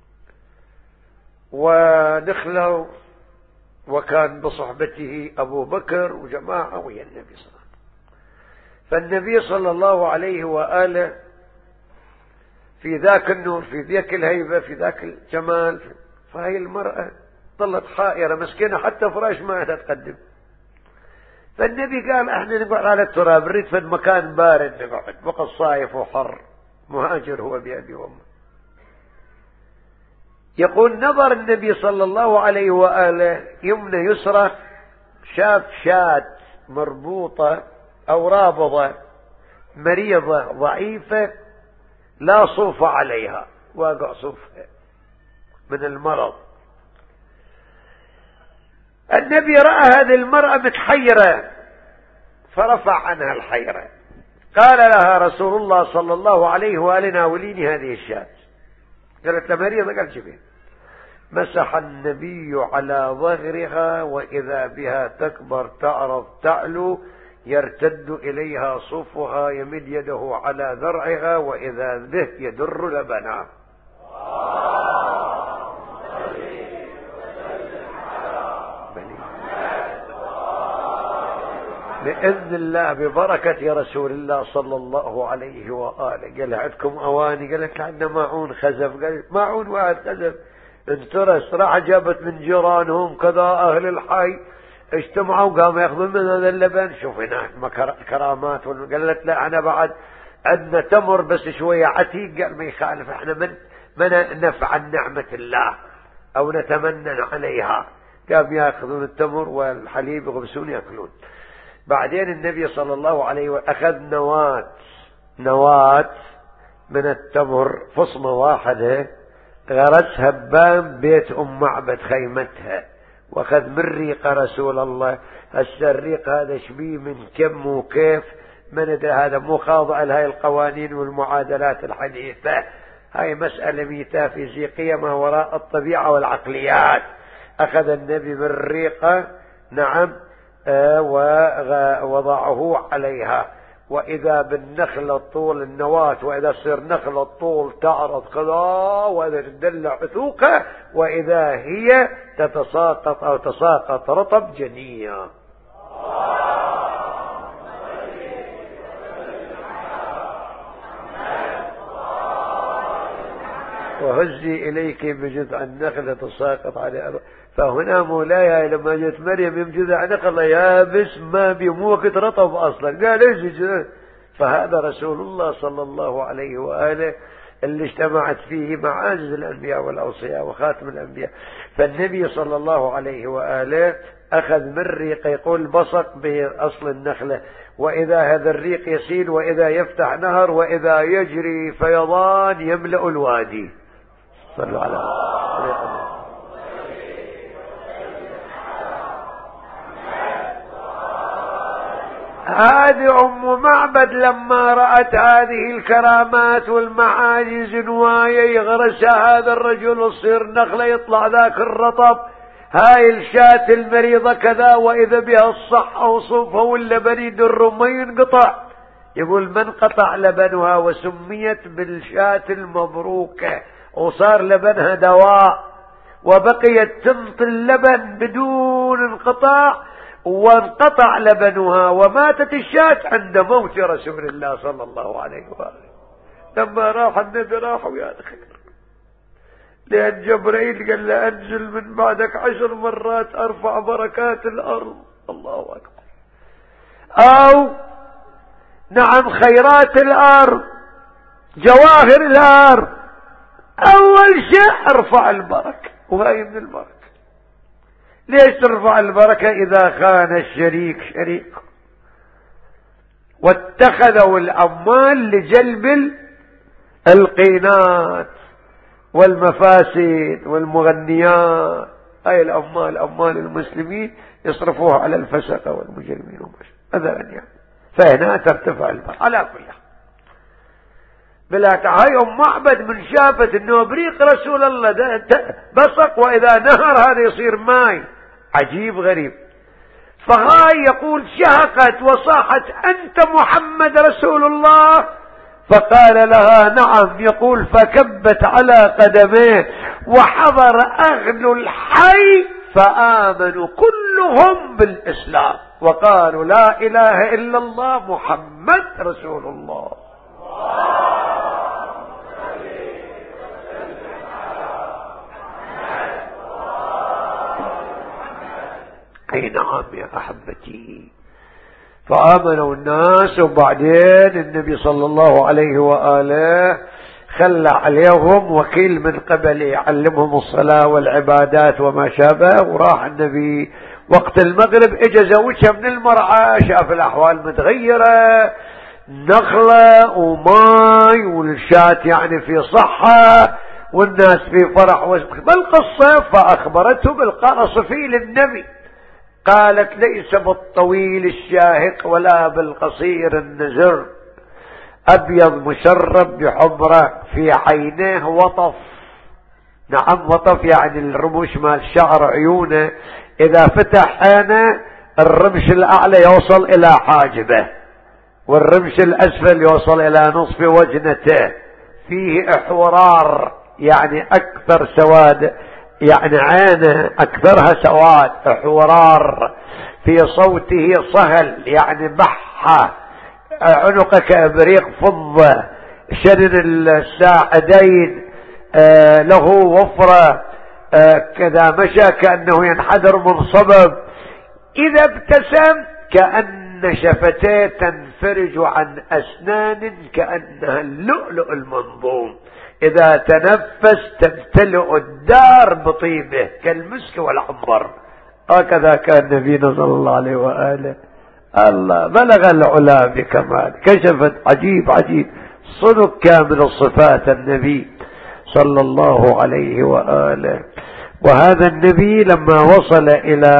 ودخلوا، وكان بصحبته أبو بكر وجماعة ويا النبي صلى الله عليه وسلم، فالنبي صلى الله عليه وآله في ذاك النور، في ذاك الهيبة، في ذاك الجمال، فهي المرأة ظلت حائرة مسكينة، حتى فراش ما تقدم. فالنبي قال احنا نقعد على التراب، نريد في مكان بارد نقعد، وقت صايف وحر، مهاجر هو بأبي وأمه. يقول نظر النبي صلى الله عليه وآله يمنى يسرى، شاف شاة مربوطة أو رابضة مريضة ضعيفة لا صوف عليها، واقع صوفها من المرض. النبي رأى هذه المرأة متحيرة فرفع عنها الحيرة، قال لها رسول الله صلى الله عليه وآله ناوليني هذه الشاة. قالت له مريضة، قال جبين. مسح النبي على ظهرها وإذا بها تكبر تعرض تعلو، يرتد إليها صفها، يمد يده على ذرعها وإذا به يدر لبنها. بإذن الله ببركة يا رسول الله صلى الله عليه وآله. قال عندكم أواني؟ قالت عندنا معون خزف. قال معون واحد خزف انترس، راح جابت من جيرانهم كذا أهل الحي اجتمعوا قاموا ياخذون من هذا اللبن. شوف هناك كرامات. قالت لا أنا بعد عندنا تمر بس شوية عتيق. قال ما يخالف، احنا من من نفعل نعمة الله أو نتمنن عليها. قام ياخذون التمر والحليب يغمسون يأكلون. بعدين النبي صلى الله عليه وسلم أخذ نواة نواة من التمر، فصمة واحدة، غرسها بباب بيت أم معبد خيمتها، واخذ من ريق رسول الله. هسه الريق هذا شبيه من كم وكيف من ادري، هذا مو خاضع لهاي القوانين والمعادلات الحديثة. هاي مسألة ميتافيزيقية ما وراء الطبيعة والعقليات. أخذ النبي من ريقه نعم ووضعه عليها، وإذا بالنخلة طول النواة، وإذا صير نخلة طول تعرض كذا، وإذا تدلع عثوقة، وإذا هي تتساقط أو تساقط رطب جنية. وهزي إليك بجذع النخلة تساقط على. فهنا مولاي لما جت مريم بجذع نخلة يابس ما بموقت رطب أصلا، قال ايش. فهذا رسول الله صلى الله عليه وآله اللي اجتمعت فيه معاجز الأنبياء والأوصياء وخاتم الأنبياء. فالنبي صلى الله عليه وآله أخذ من ريق، يقول بصق به أصل النخلة، وإذا هذا الريق يسيل، وإذا يفتح نهر، وإذا يجري فيضان يملأ الوادي. صلوا على الله. هذه أم معبد لما رأت هذه الكرامات والمعاجز نوايا يغرسها هذا الرجل وتصير نخلة يطلع ذاك الرطب، هاي الشاة المريضة كذا، وإذا بها الصحة وصوفها واللبن يدر ما ينقطع. يقول من قطع لبنها وسميت بالشاة المبروكة، وصار لبنها دواء، وبقيت تنطي اللبن بدون انقطاع، وانقطع لبنها وماتت الشاة عند موت رسول الله صلى الله عليه وآله. لما راح النبي راحوا يا خير، لأن جبرائيل قال له أنزل من بعدك عشر مرات أرفع بركات الأرض. الله أكبر. أو نعم خيرات الأرض، جواهر الأرض، أول شيء أرفع البركة، وهي من البركة. ليش ترفع البركة؟ إذا خان الشريك شريك، واتخذوا الأموال لجلب القينات والمفاسد والمغنيات. أي الأموال أموال المسلمين يصرفوها على الفسقة والمجرمين مثلا يعني. فهنا ترتفع البركة على كل حال. بلا هاي أم معبد من شافت انه بريق رسول الله بصق، واذا نهر هذا يصير ماي. عجيب غريب. فهاي يقول شهقت وصاحت انت محمد رسول الله، فقال لها نعم. يقول فكبت على قدميه، وحضر اهل الحي فآمنوا كلهم بالاسلام. وقالوا لا إله إلا الله محمد رسول الله. أي نعم يا أحبتي. فآمنوا الناس، وبعدين النبي صلى الله عليه وآله خلى عليهم وكيل من قبل يعلمهم الصلاة والعبادات وما شابه. وراح النبي وقت المغرب اجى زوجها من المرعى، شاف الأحوال متغيرة، نخلة وماي والشاة يعني في صحة والناس في فرح بالقصة. فأخبرته بالقرص في للنبي، قالت ليس بالطويل الشاهق ولا بالقصير النزر، أبيض مشرب بحمرة في عينيه وطف. نعم وطف يعني الرموش مال شعر عيونه، إذا فتح عينه الرمش الأعلى يوصل إلى حاجبه والرمش الأسفل يوصل إلى نصف وجنته، فيه احورار يعني أكثر سواد، يعني عينه أكثرها سواد احورار، في صوته صهل يعني بحة، عنقه كإبريق فضة، شنن الساعدين آه له وفرة، آه كذا مشى كأنه ينحدر من صبب، إذا ابتسم كأن شفتيه تنفرج عن أسنان كأنها اللؤلؤ المنظوم، إذا تنفس تمتلئ الدار بطيبه كالمسك والعنبر. هكذا كان نبينا صلى الله عليه وآله. الله بلغ العلا بكمال، كشفت عجيب عجيب صدق كامل الصفات النبي صلى الله عليه وآله. وهذا النبي لما وصل إلى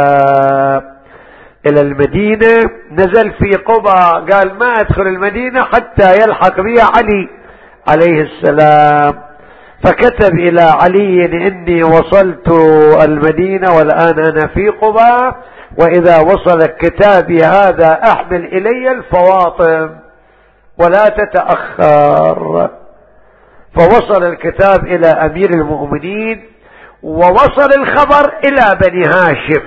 إلى المدينة نزل في قبى، قال ما أدخل المدينة حتى يلحق بي علي عليه السلام، فكتب إلى علي إني وصلت المدينة والآن أنا في قبى، وإذا وصل كتابي هذا أحمل إلي الفواطم ولا تتأخر. فوصل الكتاب إلى أمير المؤمنين، ووصل الخبر إلى بني هاشم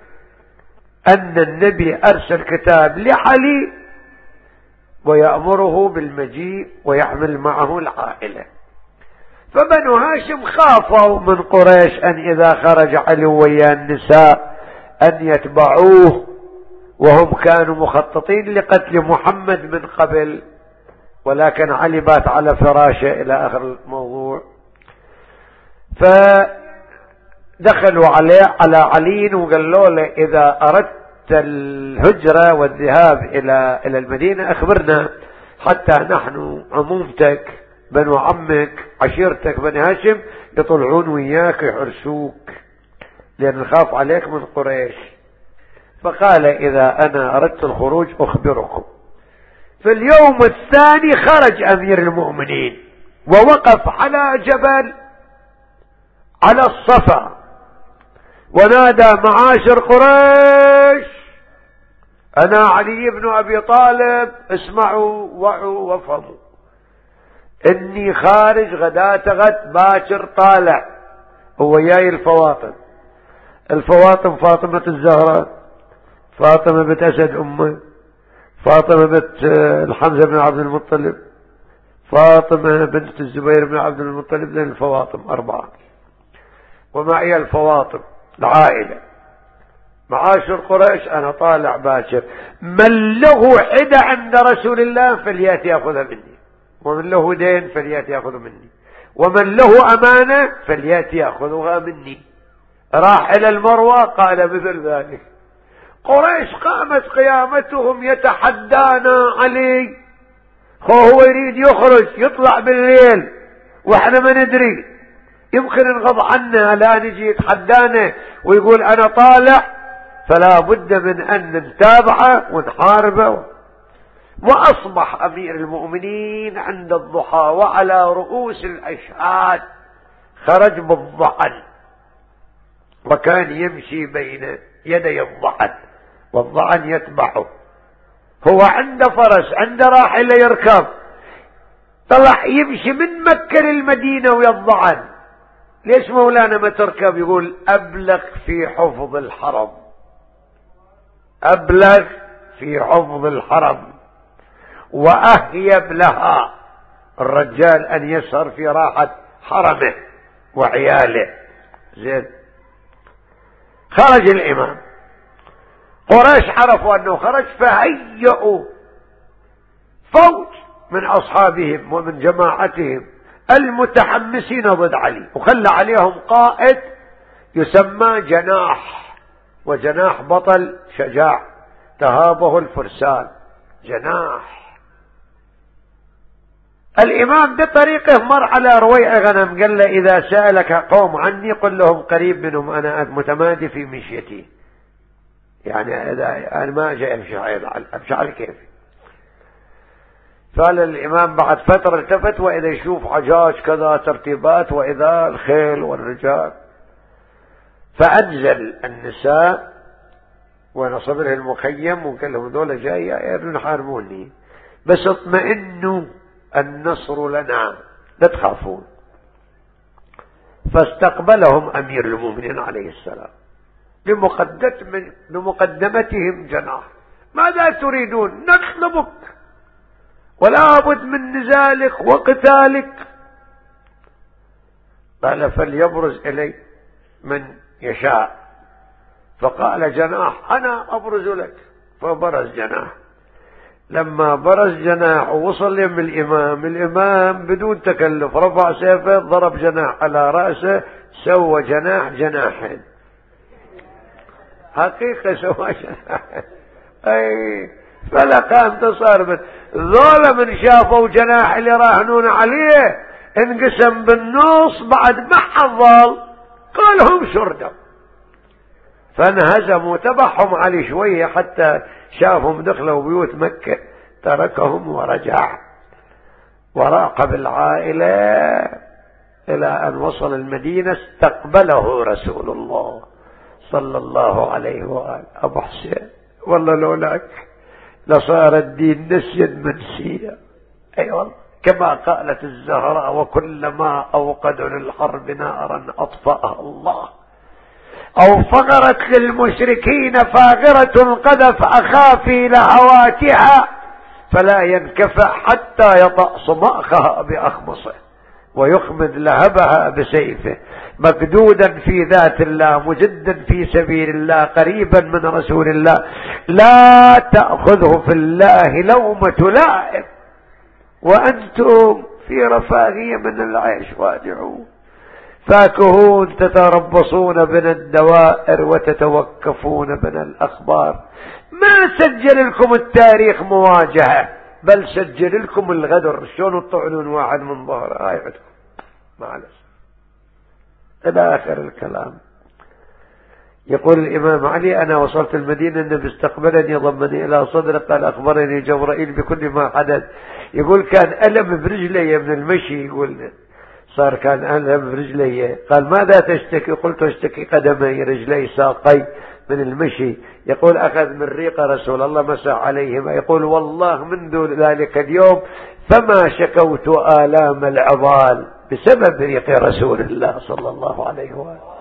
أن النبي أرسل كتاب لعلي ويأمره بالمجيء ويحمل معه العائلة. فبنو هاشم خافوا من قريش أن إذا خرج علي ويا النساء أن يتبعوه، وهم كانوا مخططين لقتل محمد من قبل، ولكن علي بات على فراشه إلى آخر الموضوع. فدخلوا عليه على علي وقالوا له إذا أردت الهجرة والذهاب إلى إلى المدينة أخبرنا، حتى نحن عمومتك بنو عمك عشيرتك بني هاشم يطلعون وياك يحرسوك، لأن نخاف عليك من قريش. فقال إذا أنا أردت الخروج أخبركم. في اليوم الثاني خرج أمير المؤمنين ووقف على جبل على الصفا ونادى معاشر قريش أنا علي بن أبي طالب اسمعوا وعوا وافهموا، إني خارج غداة غد باكر طالع هو جاي الفواطم. الفواطم فاطمة الزهراء، فاطمة بنت أسد أمه، فاطمة بنت الحمزة بن عبد المطلب، فاطمة بنت الزبير بن عبد المطلب، لأن الفواطم أربعة، ومعي الفواطم العائلة. معاشر قريش أنا طالع باكر، من له حدة عند رسول الله فليأتي يأخذها مني، ومن له دين فليأتي يأخذ مني، ومن له أمانة فليأتي يأخذها مني. راح إلى المروة قال مثل ذلك. قريش قامت قيامتهم يتحدانا علي، هو يريد يخرج يطلع بالليل واحنا ما ندري، يمكن انغض عنا لا نجي يتحدانا ويقول انا طالع، فلا بد من ان نتابعه ونحاربه. واصبح امير المؤمنين عند الضحى وعلى رؤوس الاشهاد خرج بالضعن، وكان يمشي بين يدي الضعن والضعن يتبعه، هو عنده فرس عنده راحلة يركب، طلع يمشي من مكة للمدينة ويا الضعن. ليش مولانا ما تركب؟ يقول أبلغ في حفظ الحرم، أبلغ في حفظ الحرم وأهيب لها الرجال أن يسهر في راحة حرمه وعياله. زين، خرج الإمام، قريش عرفوا أنه خرج فهيئوا فوج من أصحابهم ومن جماعتهم المتحمسين ضد علي، وخلى عليهم قائد يسمى جناح، وجناح بطل شجاع تهابه الفرسان. جناح الإمام بطريقه مر على رويع غنم، قال له إذا سألك قوم عني قل لهم قريب منهم أنا متمادي في مشيتي، يعني إذا أنا ما جاي أمشي أمشي على كيفي. قال الإمام بعد فترة التفت وإذا يشوف حجاج كذا ترتيبات وإذا الخيل والرجال، فأنزل النساء ونصب له المخيم وقال لهم دولة جاية يرون حارموني بس اطمئنوا النصر لنا لا تخافون. فاستقبلهم أمير المؤمنين عليه السلام بمقدمتهم جناح: ماذا تريدون؟ نطلبك ولا بد من نزالك وقتالك. قال: فليبرز إلي من يشاء. فقال جناح: أنا أبرز لك. فبرز جناح. لما برز جناح ووصل يم الإمام، الإمام بدون تكلف رفع سيفه ضرب جناح على رأسه، سوى جناح جناحين، حقيقة سوى جناحين. أي فلقى انتصار. من ذولا من شافوا جناح اللي راهنون عليه انقسم بالنص، بعد ما حظل قال هم شردوا، فانهزموا. تبعهم علي شوية حتى شافهم دخلوا بيوت مكة، تركهم ورجع وراقب العائلة إلى أن وصل المدينة. استقبله رسول الله صلى الله عليه وآله: أبو حسين والله لولاك لصار الدين نسيا منسيا. أي والله، كما قالت الزهراء: وكلما أوقدوا للحرب نارا أطفأها الله، أو فغرت للمشركين فاغرة قذف أخافي لهواتها فلا ينكفأ حتى يطأ صماخها بأخمصه ويخمد لهبها بسيفه، مقدودا في ذات الله، مجدا في سبيل الله، قريبا من رسول الله، لا تأخذه في الله لومة لائم، وأنتم في رفاهية من العيش وادعون، فاكهون تتربصون بنا الدوائر وتتوقفون بنا الأخبار. ما سجل لكم التاريخ مواجهة، بل سجل لكم الغدر. شلون تطعنون واحد من ظهره؟ هاي عندكم معلش. إلى آخر الكلام. يقول الإمام علي: أنا وصلت المدينة، النبي استقبلني ضمني إلى صدره، قال: أخبرني جبرائيل بكل ما حدث. يقول كان ألم برجلي من المشي، يقول صار كان ألم برجلي. قال: ماذا تشتكي؟ قلت: اشتكي قدمي، رجلي، ساقي من المشي. يقول: أخذ من ريق رسول الله مسح عليهما. يقول: والله منذ ذلك اليوم فما شكوت آلام العضال بسبب ريق رسول الله صلى الله عليه وآله.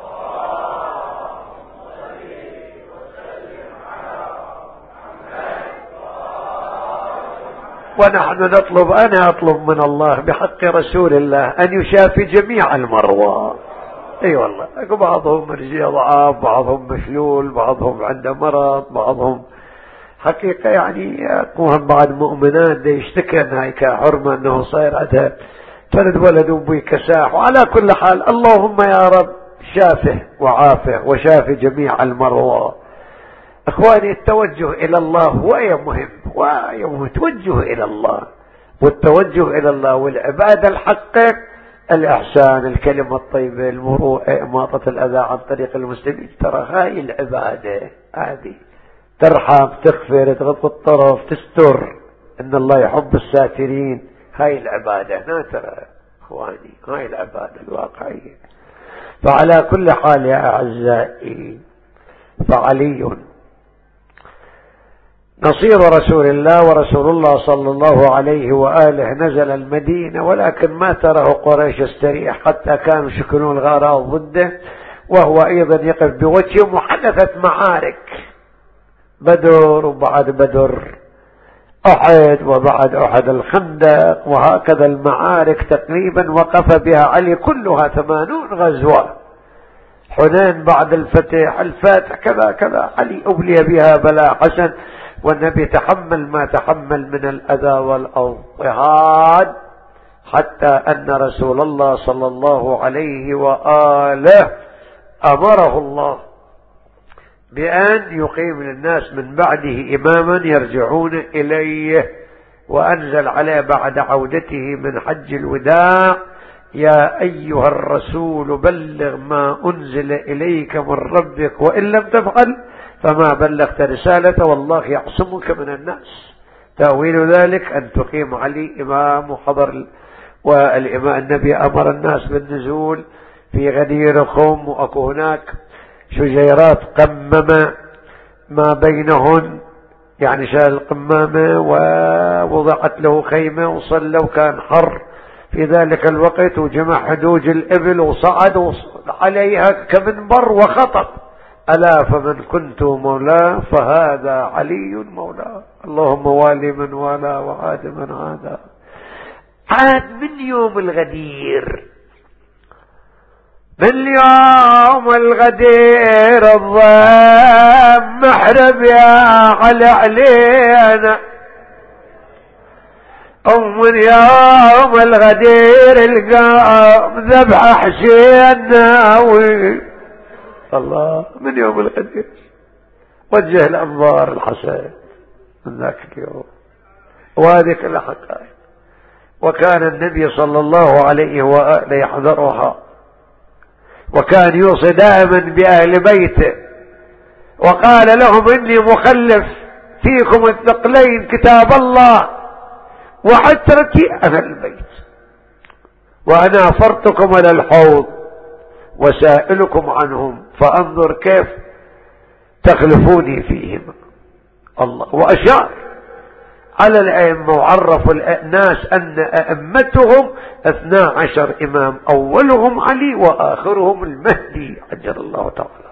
ونحن نطلب، أنا أطلب من الله بحق رسول الله أن يشافي جميع المرضى. اي أيوة والله، بعضهم رجال ضعاف، بعضهم مشلول، بعضهم عنده مرض، بعضهم حقيقة يعني يكون بعض مؤمنات دي يشتكى انها كحرمة انه صاير عندها تلد ولد وبي كساح. وعلى كل حال اللهم يا رب شافه وعافه وشافي جميع المرضى. اخواني، التوجه الى الله هو مهم، هو توجه الى الله، والتوجه الى الله والعبادة الحقة، الإحسان، الكلمة الطيبة، المروءة، إماطة الأذى عن طريق المسلمين. ترى هاي العبادة، هذه ترحم، تغفر، تغض الطرف، تستر، إن الله يحب الساترين. هاي العبادة، لا ترى إخواني، هاي العبادة الواقعية. فعلى كل حال يا أعزائي، فعلي نصير رسول الله، ورسول الله صلى الله عليه وآله نزل المدينة، ولكن ما تراه قريش يستريح حتى كانوا يشكلون الغارات ضده، وهو أيضا يقف بوجههم. وحدثت معارك بدر وبعد بدر أحد وبعد أحد الخندق، وهكذا المعارك تقريبا وقف بها علي كلها ثمانون غزوة. حنين بعد الفتح، الفاتح كذا كذا، علي أبلي بها بلاء حسن، والنبي تحمل ما تحمل من الأذى والأضطهاد، حتى أن رسول الله صلى الله عليه وآله أمره الله بأن يقيم للناس من بعده إماما يرجعون إليه، وأنزل عليه بعد عودته من حج الوداع: يا أيها الرسول بلغ ما أنزل إليك من ربك وإن لم تفعل فما بلغت رسالته والله يعصمك من الناس. تأويل ذلك أن تقيم علي إمام وحضر، والإمام النبي أمر الناس بالنزول في غدير خم، وأكو هناك شجيرات قممة ما بينهن، يعني شال القمامة ووضعت له خيمة وصلوا، كان حر في ذلك الوقت، وجمع حدوج الإبل وصعد عليها كمنبر وخطب: ألا فمن كنت مولاه فهذا علي مولاه، اللهم والي من والاه وعاد من عاداه. عاد من يوم الغدير، من يوم الغدير الضام محرب يا علي علينا، ومن يوم الغدير القام ذبح حسين ناوي. الله، من يوم الغدير وجه الأنظار الحسين من ذاك اليوم، وهذه كلها حقائق. وكان النبي صلى الله عليه وآله يحذرها، وكان يوصي دائما بأهل بيته، وقال لهم: إني مخلف فيكم الثقلين كتاب الله وعترتي أهل البيت، وأنا أفرتكم على الحوض وسائلكم عنهم، فأنظر كيف تخلفوني فيهم. الله. وأشار على الأئمة وعرفوا الناس أن أئمتهم اثنا عشر إمام، أولهم علي وآخرهم المهدي عجل الله تعالى.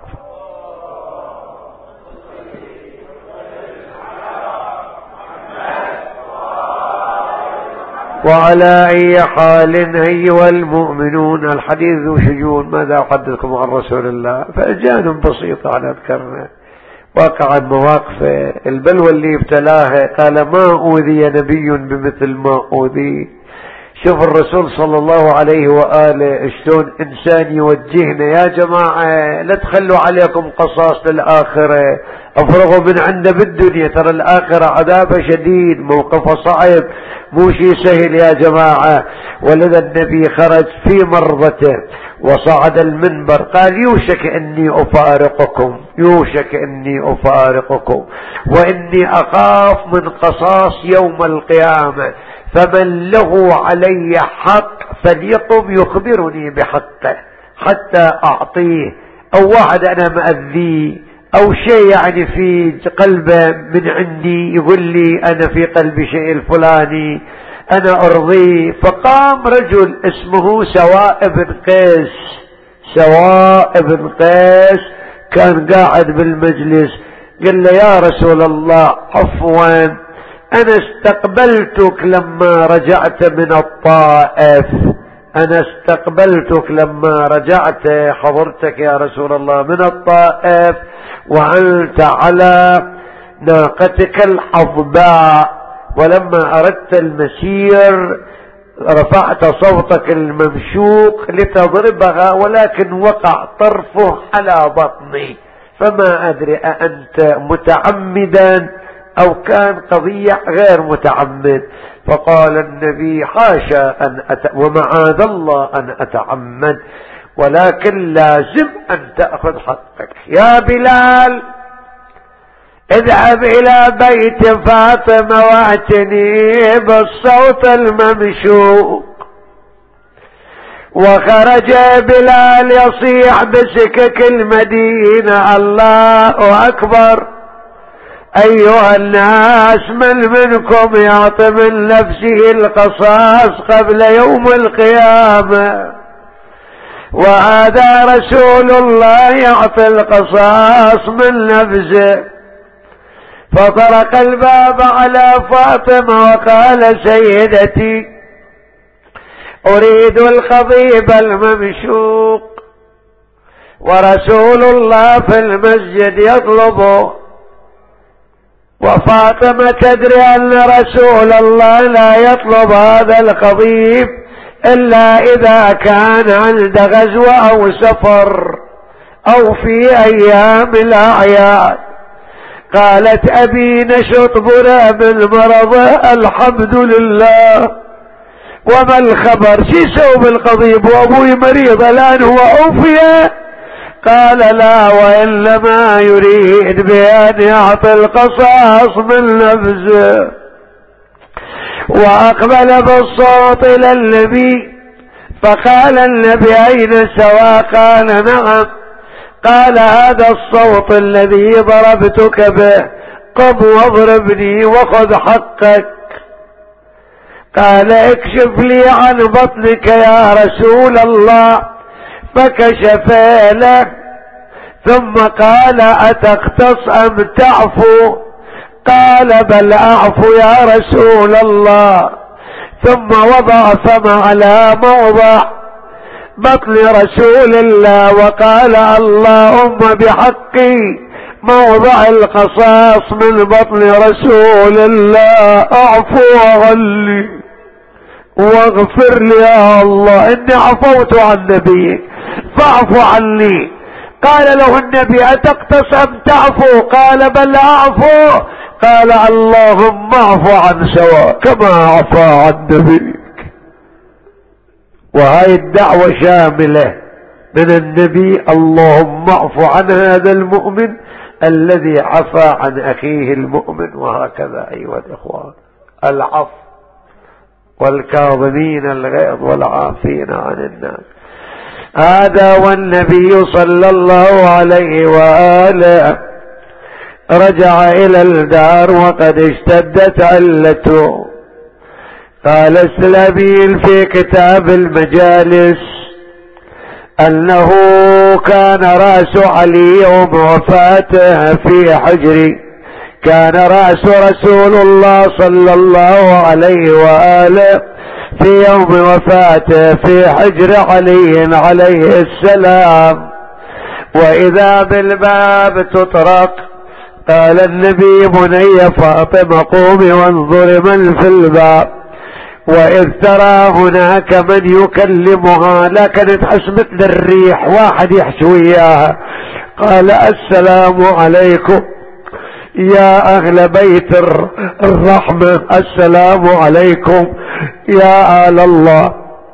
وعلى أي حال أيها المؤمنون، الحديث ذو شجون، ماذا أحدثكم عن رسول الله؟ فأجان بسيطة على أذكرنا واقع المواقف البلوى اللي ابتلاها. قال: ما أوذي نبي بمثل ما أوذي. شوف الرسول صلى الله عليه وآله شلون إنسان يوجهنا: يا جماعة لا تخلوا عليكم قصاص للآخرة، افرغوا من عنده بالدنيا، ترى الآخرة عذابه شديد، موقفه صعب، مو شيء سهل يا جماعة. ولذا النبي خرج في مرضته وصعد المنبر قال: يوشك أني أفارقكم، يوشك أني أفارقكم، وإني أخاف من قصاص يوم القيامة، فمن له علي حق فليقم يخبرني بحقه حتى أعطيه، أو واحد أنا مأذيه أو شيء يعني في قلبه من عندي يقول لي أنا في قلبي شيء الفلاني أنا أرضيه. فقام رجل اسمه سواء بن قيس، سواء بن قيس كان قاعد بالمجلس، قال له: يا رسول الله عفوا، أنا استقبلتك لما رجعت من الطائف، أنا استقبلتك لما رجعت حضرتك يا رسول الله من الطائف، وأنت على ناقتك الحضباء، ولما أردت المسير رفعت صوتك الممشوق لتضربها، ولكن وقع طرفه على بطني، فما أدري أأنت متعمدا أو كان قضية غير متعمد. فقال النبي: حاشا أن أت... ومعاذ الله أن أتعمد، ولكن لازم أن تأخذ حقك. يا بلال اذهب إلى بيت فاطمة واتني بالصوت الممشوق. وخرج بلال يصيح بسكك المدينة: الله أكبر، أيها الناس من منكم يعطي من نفسه القصاص قبل يوم القيامة؟ وهذا رسول الله يعطي القصاص من نفسه. فطرق الباب على فاطمة وقال: سيدتي، أريد القضيب الممشوق ورسول الله في المسجد يطلبه. وفاطمة تدري أن رسول الله لا يطلب هذا القضيب إلا إذا كان عند غزوة أو سفر أو في أيام الأعياد. قالت: أبي نشط بنا بالمرض الحمد لله، وما الخبر؟ شو يسوي بالقضيب وأبوي مريض الآن هو أوفي؟ قال: لا، وإنما يريد بأن يعطي القصاص من نفسه. وأقبل بالصوت إلى النبي، فقال النبي: أين سواء؟ قال: نعم. قال: هذا الصوت الذي ضربتك به، قم واضربني وخذ حقك. قال: اكشف لي عن بطنك يا رسول الله. فكشف له، ثم قال: أتقتص أم تعفو؟ قال: بل أعفو يا رسول الله. ثم وضع فم على موضع بطن رسول الله وقال: اللهم بحقي موضع القصاص من بطن رسول الله اعفو وغلي واغفر لي يا الله، اني عفوت عن نبيك فاعفو عني. قال له النبي: أتقتص أم تعفو؟ قال: بل أعفو. قال: اللهم اعفو عن سواء كما عفا عن نبيك. وهاي الدعوة شاملة من النبي: اللهم اعفو عن هذا المؤمن الذي عفا عن أخيه المؤمن. وهكذا أيها الإخوان، العفو والكاظمين الغيظ والعافين عن الناس. هذا والنبي صلى الله عليه وآله رجع إلى الدار وقد اشتدت علته. قال السلبيل في كتاب المجالس أنه كان رأس علي يوم وفاته في حجري، كان رأس رسول الله صلى الله عليه وآله في يوم وفاته في حجر علي عليه السلام. وإذا بالباب تطرق. قال النبي: بني فاطمة قومي وانظري من في الباب. وإذ ترى هناك من يكلمها، لكن تحس مثل الريح واحد يحشي وياها. قال: السلام عليكم يا أهل بيت الرحمة، السلام عليكم يا آل الله.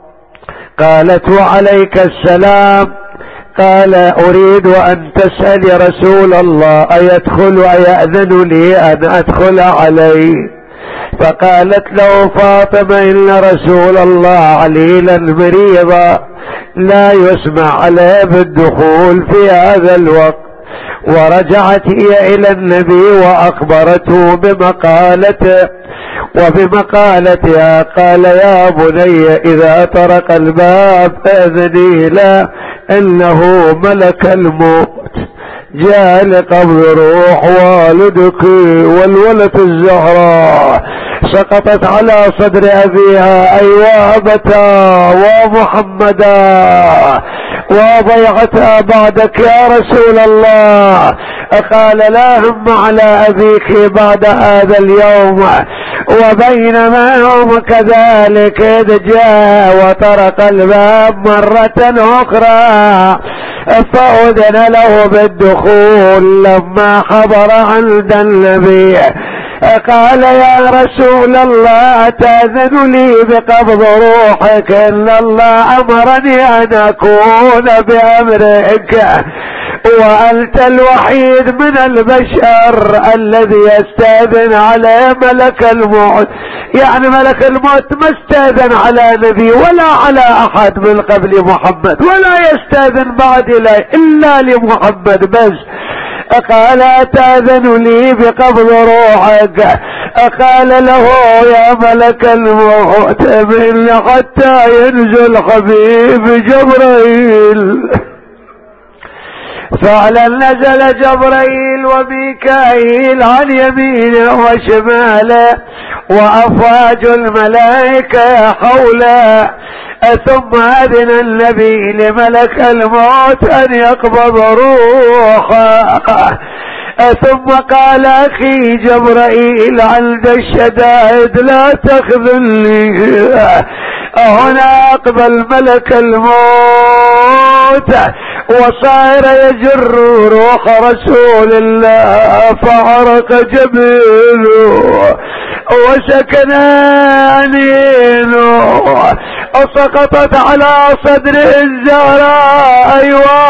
قالت: وعليك السلام. قال: أريد أن تسأل رسول الله أيدخل أيأذن لي أن أدخل عليه؟ فقالت له فاطمة: إن رسول الله عليلا مريضا لا يسمع عليه بالدخول في هذا الوقت. ورجعت هي إلى النبي وأخبرته بمقالته وبمقالتها. قال: يا بني إذا طرق الباب فأذني له، إنه ملك الموت جاء لقبض روح والدك والولد الزهراء، سقطت على صدر أبيها أيوابتا ومحمدا وضيعتها بعدك يا رسول الله. قال: لا هم على أبيك بعد هذا اليوم. وبينما هم كذلك إذ جاء وطرق الباب مرة أخرى فأذن له بالدخول. لما حضر عند النبي قال: يا رسول الله أتأذن لي بقبض روحك؟ إن الله أمرني أن أكون بأمرك، وأنت الوحيد من البشر الذي يستأذن على ملك الموت. يعني ملك الموت ما استأذن على نبي ولا على أحد من قبل محمد، ولا يستأذن بعد إليه إلا لمحمد بس. قال: أتأذن لي بقبض روحك؟ قال له: يا ملك الموت من حتى ينزل حبيب جبريل. فعلا نزل جبرائيل وميكائيل عن يمينه وشماله وأفواج الملائكة حوله، ثم أذن النبي لملك الموت أن يقبض روحه، ثم قال أخي جبرائيل عند الشدائد لا تخذلني. هنا أقبل ملك الموت وصار يجر روح رسول الله، فعرق جبينه وسكن أنينه وسقطت على صدره الزهراء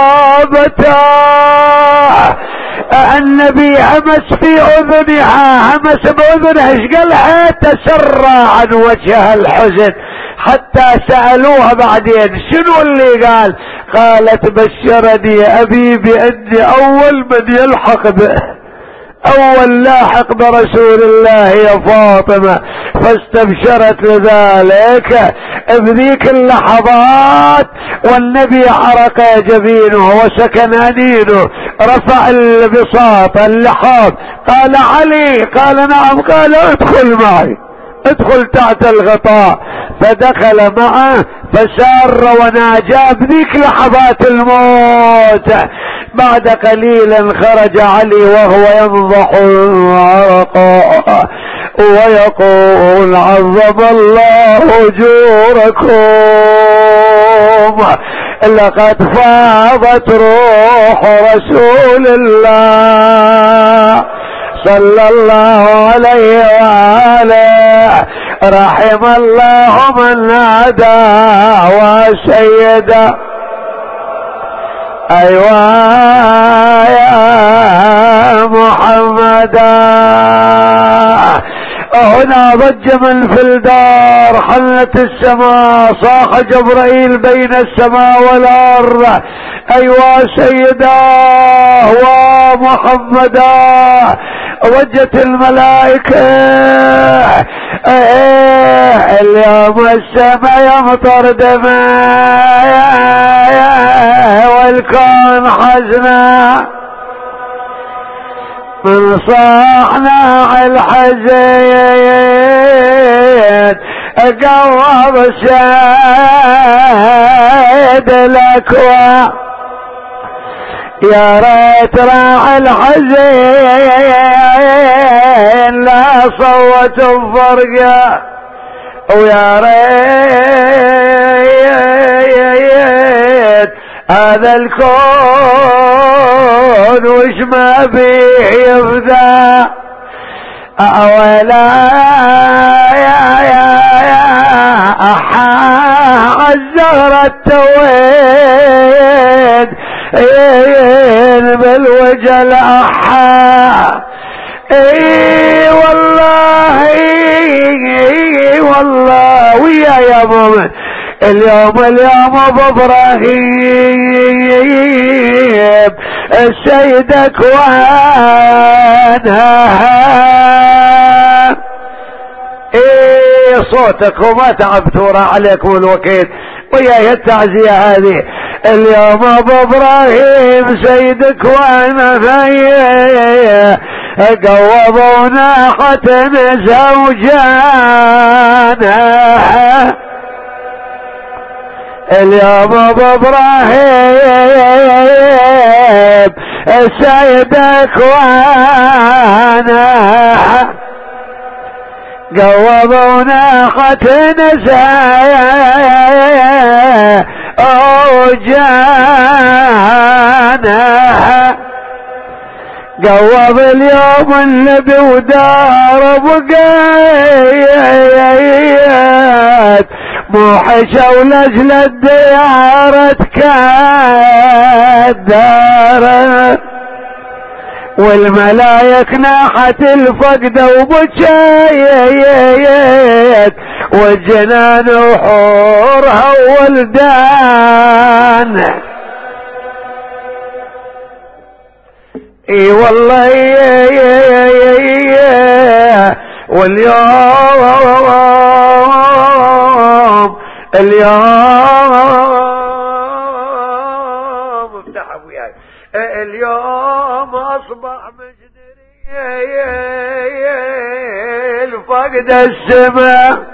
أيوابته. النبي همس في أذنها، همس بأذنها، ايش قالها؟ تسرى عن وجهها الحزن، حتى سألوها بعدين شنو اللي قال؟ قالت بشرني أبي بأني أول من يلحق به، أول لاحق برسول الله يا فاطمة، فاستبشرت لذلك بذيك اللحظات. والنبي عرق جبينه وسكن أنينه، رفع البساط اللحاف، قال علي، قال نعم، قال ادخل معي، ادخل تحت الغطاء، فدخل معه فسار وناجاه بذيك لحظات الموت. بعد قليل خرج علي وهو ينضح عرقا ويقول عظم الله أجوركم، لقد فاضت روح رسول الله صلى الله عليه وآله. رحم الله من نادى وسيدا. أيوة يا محمدا. هنا ضج من في الدار، حلت السماء، صاح جبرائيل بين السماء والأرض. أيوة سيدا ومحمدا. وجت الملائكة ايه اليوم السماء يمطر دماء والكون حزنا من صاحنا الحزين قوض سيد الأكوان. يا ريت راح الحزين لا صوت الفرقة، ويا ريت هذا الكون وش ما بيه يفدى. أولا يا يا يا أحا الزهرة التويد بالوجه الأحا. اي والله اي والله ويا يا مؤمن اليوم اليوم بابراهيم سيدك وانا. ايه صوتك وما تعبت وراء عليكم الوكيل ويا التعزية هذه. اليوم ابو ابراهيم سيدك وانا فيه قوضوا ناقة زوجانا. اليوم ابو ابراهيم سيدك وانا قوضوا ناقة زوجانا. قوض اليوم النبي ودار بقيت مو حشا ولجل الديارة كدارة، والملايك ناحت الفقد وبكيت والجنان وحورها ولدان. اي والله واليوم اليوم افتح ابوياي اصبح مجدري الفقد السماء،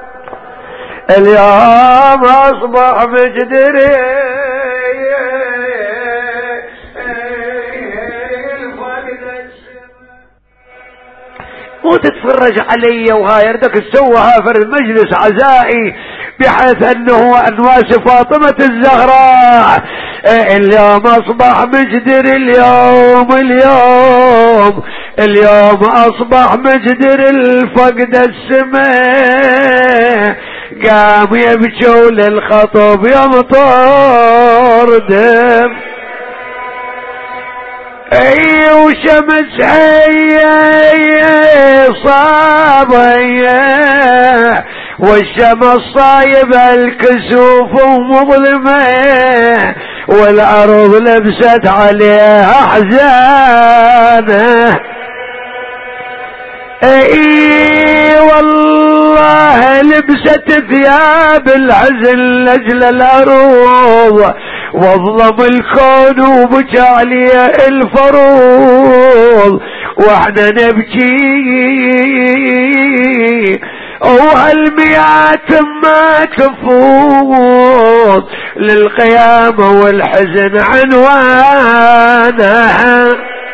اليوم اصبح مجدري الفقد السماء. وتتفرج علي وهاي ردك تسوها في المجلس عزائي بحيث انه انواس فاطمة الزهراء. اليوم اصبح مجدر، اليوم اليوم اليوم اصبح مجدر الفقد السماء. قام يبكوا للخطب يمطر دم، اي وشمس هي صابيه والشمس صايبه الكسوف ومظلمه والارض لبست عليها احزانه. اي والله لبست ثياب الحزن لاجل الارض واظلم الكون وبكى عليه الفروض، واحنا نبكي وهالمئات ما تفوض للقيامة والحزن عنوانها.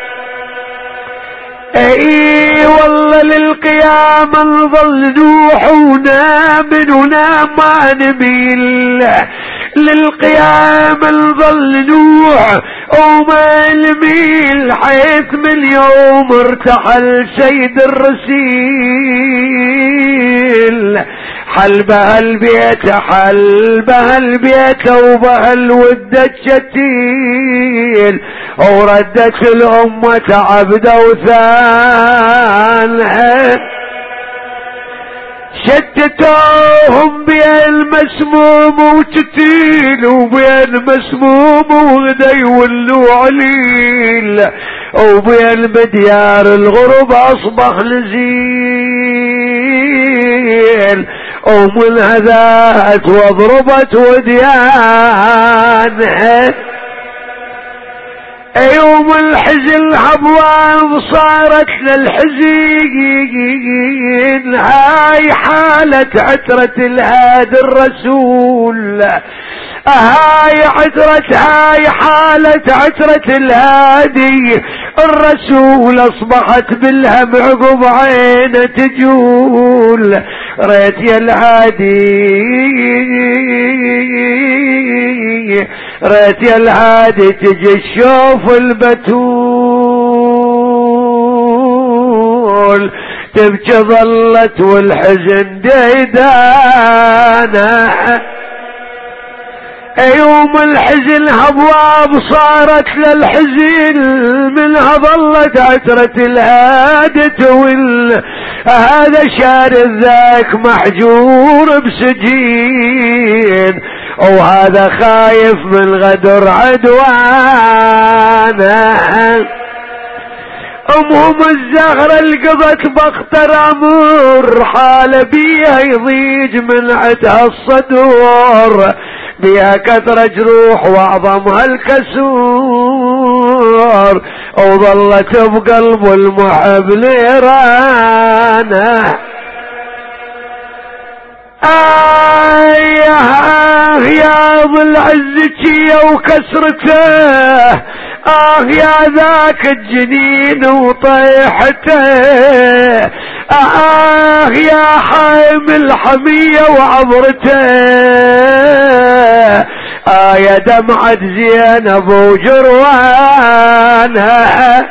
اي والله للقيامة نظل نوح ونام ونام ما نميل، للقيامة نظل نوح وما نميل حيث من يوم ارتحل سيد الرسيل. حل بها البيت حل بها البيت وبها الود الشتيل، وردت الأمة عبد وثانها. شتتوهم بين مسموم وتتيل وبين مسموم وغدا يولوا عليل، وبين بديار الغرب اصبح نزيل، ومن هذات وضربت وديانها. يوم الحزن ابواب صارت للحزين، هاي حالة عترة الهادي الرسول، هاي عترة هاي حالة عترة الهادي الرسول. اصبحت بالهم عقب عينه تجول، ريت يا الهادي ريت يا الهادي تجي تشوف البتول، تبكي ظلت والحزن ديدانه. يوم الحزن ابواب صارت للحزن، منها ظلت عترة الهادي تول، هذا شارد ذاك محجور بسجين، وهذا خايف من غدر عدوانه. امهم الزهرة القضت بختر امور، حال بيها يضيج من عتها الصدور، بيها كثرة جروح واعظمها الكسور، وظلت بقلب المحب نيرانه. آه آه يا ضلع الزكية وكسرته، آه يا ذاك الجنين وطيحته، آه يا حامل حمية وعبرته، آه يا دمعة زينب وجروانها.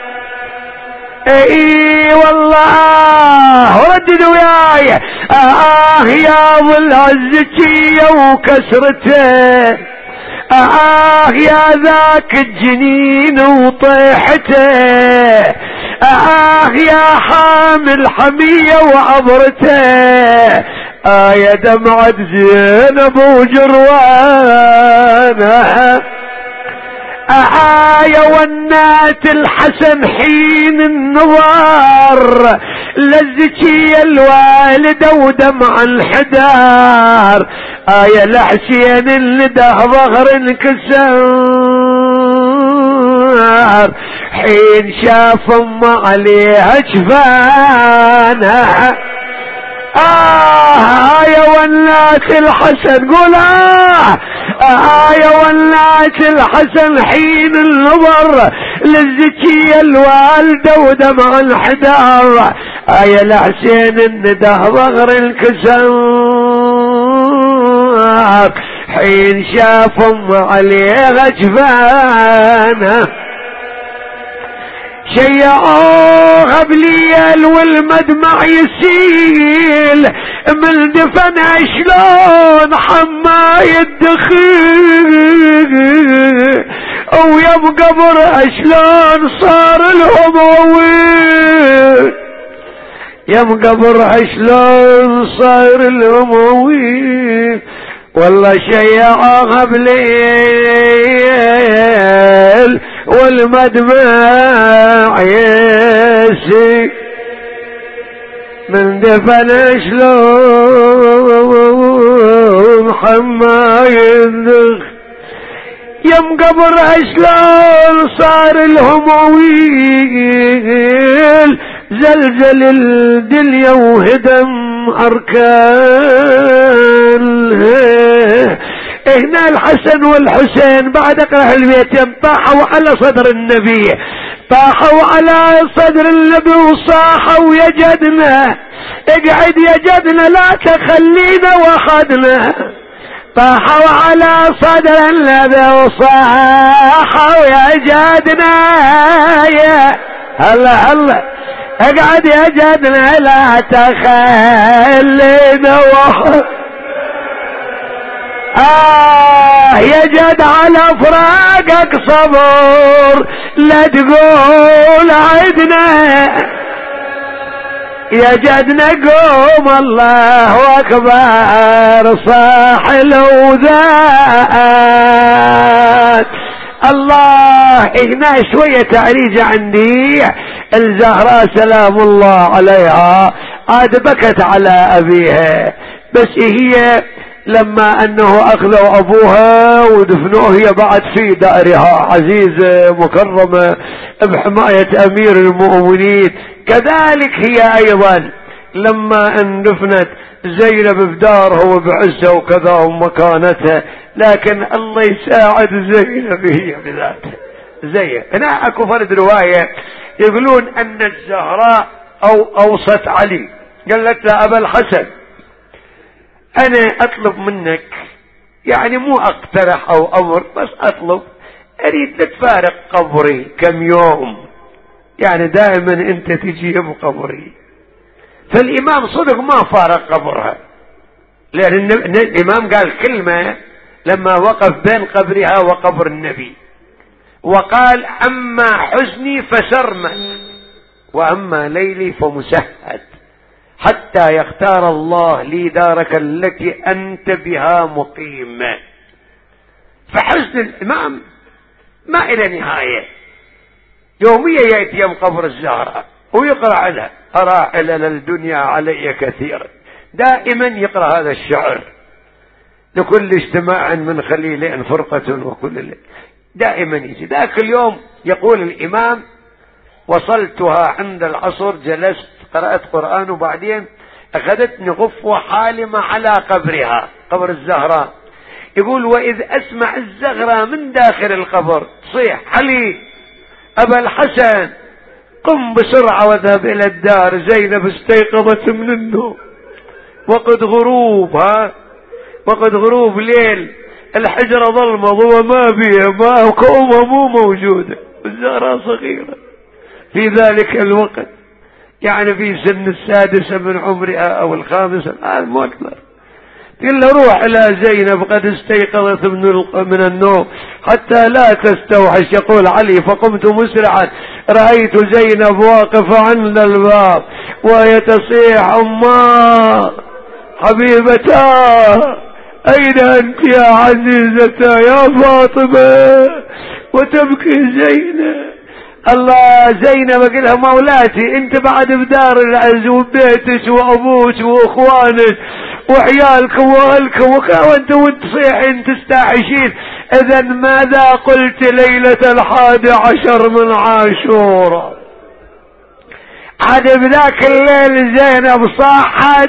اي والله رددوا وياي، اه يا ضلع الزكية وكسرته، اه يا ذاك الجنين وطيحته، اه يا حامل حمية وعبرته، اه يا دمعة زينب وجروانها. آية ونات الحسن حين النظر للزكية الوالدة ودمع الحدار، آية لحسين اللي ده ظهر انكسر، الدار حين شاف ام عليها جفانها. آه يا ولات الحسن قول آه آه يا ولات الحسن حين النظر للزكية الوالدة ودمع الحدار. آه يا الحسين النده ظهر الكسار حين شاف ام عليها جفانها. شيعوها بليل والمدمع يسيل من دفن شلون حما يدخل ويم قبر شلون صار لهم وويل يم قبر شلون صار لهم وويل. والله شيعوها بليل والمدمع يسيل من دفن شلون حما يندخ يم قبر شلون صار لهم ويل. زلزل الدنيا وهدم أركان. هنا الحسن والحسين بعد اقرأ البيتين طاحوا على صدر النبي طاحوا على صدر النبي وصاحوا يا جدنا اقعد يا جدنا لا تخلينا وخدنا. طاحوا على صدر النبي وصاحوا يا جدنا يا هلا هلا اقعد يا جدنا لا تخلينا وخدنا. آه يا جد على فراقك صبر لا تقول عدنا يا جدنا قوم الله أكبر صاح الوذات. الله هنا شوية تعريج عندي. الزهراء سلام الله عليها عاد بكت على أبيها بس هي لما انه اخذوا ابوها ودفنوه هي بعد في دارها عزيزة مكرمة بحماية امير المؤمنين. كذلك هي ايضا لما اندفنت زينب بدارها وبعزها وكذا ومكانتها لكن الله يساعد زينب هي بذاتها. زي هنا اكو فرد رواية يقولون ان الزهراء او اوصت علي قالت له ابا الحسن انا اطلب منك يعني مو اقترح او امر بس اطلب اريد تفارق قبري كم يوم يعني دائما انت تجي بقبري. فالامام صدق ما فارق قبرها لان الامام قال كلمة لما وقف بين قبرها وقبر النبي وقال اما حزني فسرمد واما ليلي فمسهد حتى يختار الله لي دارك التي أنت بها مقيم. فحزن الإمام ما إلى نهاية. يوميا يأتي يوم قبر الزهراء ويقرأ عنها أراحل للدنيا علي كثيرا دائما يقرأ هذا الشعر لكل اجتماع من خليلين فرقة وكل الليل دائما يجي. ذاك اليوم يقول الإمام وصلتها عند العصر جلست قرأت قرآن وبعدين أخذتني غفوة حالمة على قبرها قبر الزهراء. يقول وإذ أسمع الزهراء من داخل القبر تصيح علي أبا الحسن قم بسرعة وذهب إلى الدار زينب استيقظت من النوم وقد غروب ها وقد غروب ليل الحجرة ظلمة وما بيها ما كومها مو موجودة الزهراء صغيرة في ذلك الوقت يعني في سن السادسة من عمرها او الخامسة الآن مو أكثر. قل له روح إلى زينب قد استيقظت من النوم حتى لا تستوحش. يقول علي فقمت مسرعا رأيت زينب واقفة عند الباب وهي تصيح أما حبيبتا أين أنت يا عزيزتا يا فاطمة وتبكي زينب. الله زينب قلها مولاتي انت بعد بدار العز وبيتك وابوك واخوانك وعيالك واهلك وانت وانت تصيحين تستعيشين إذا ماذا قلت ليلة الحادي عشر من عاشوراء؟ عاد بذاك الليل زينب صاحت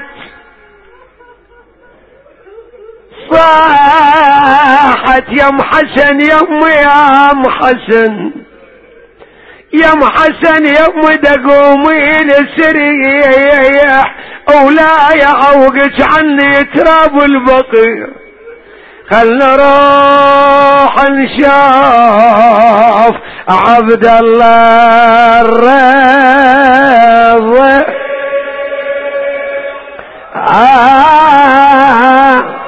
صاحت يا ام حسن يا ام يا ام حسن يا ام حسن يا ام دقومي للسريح ولا يعوقك عني تراب البقيع. خل نروح نشوف عبد الله الرضا. آه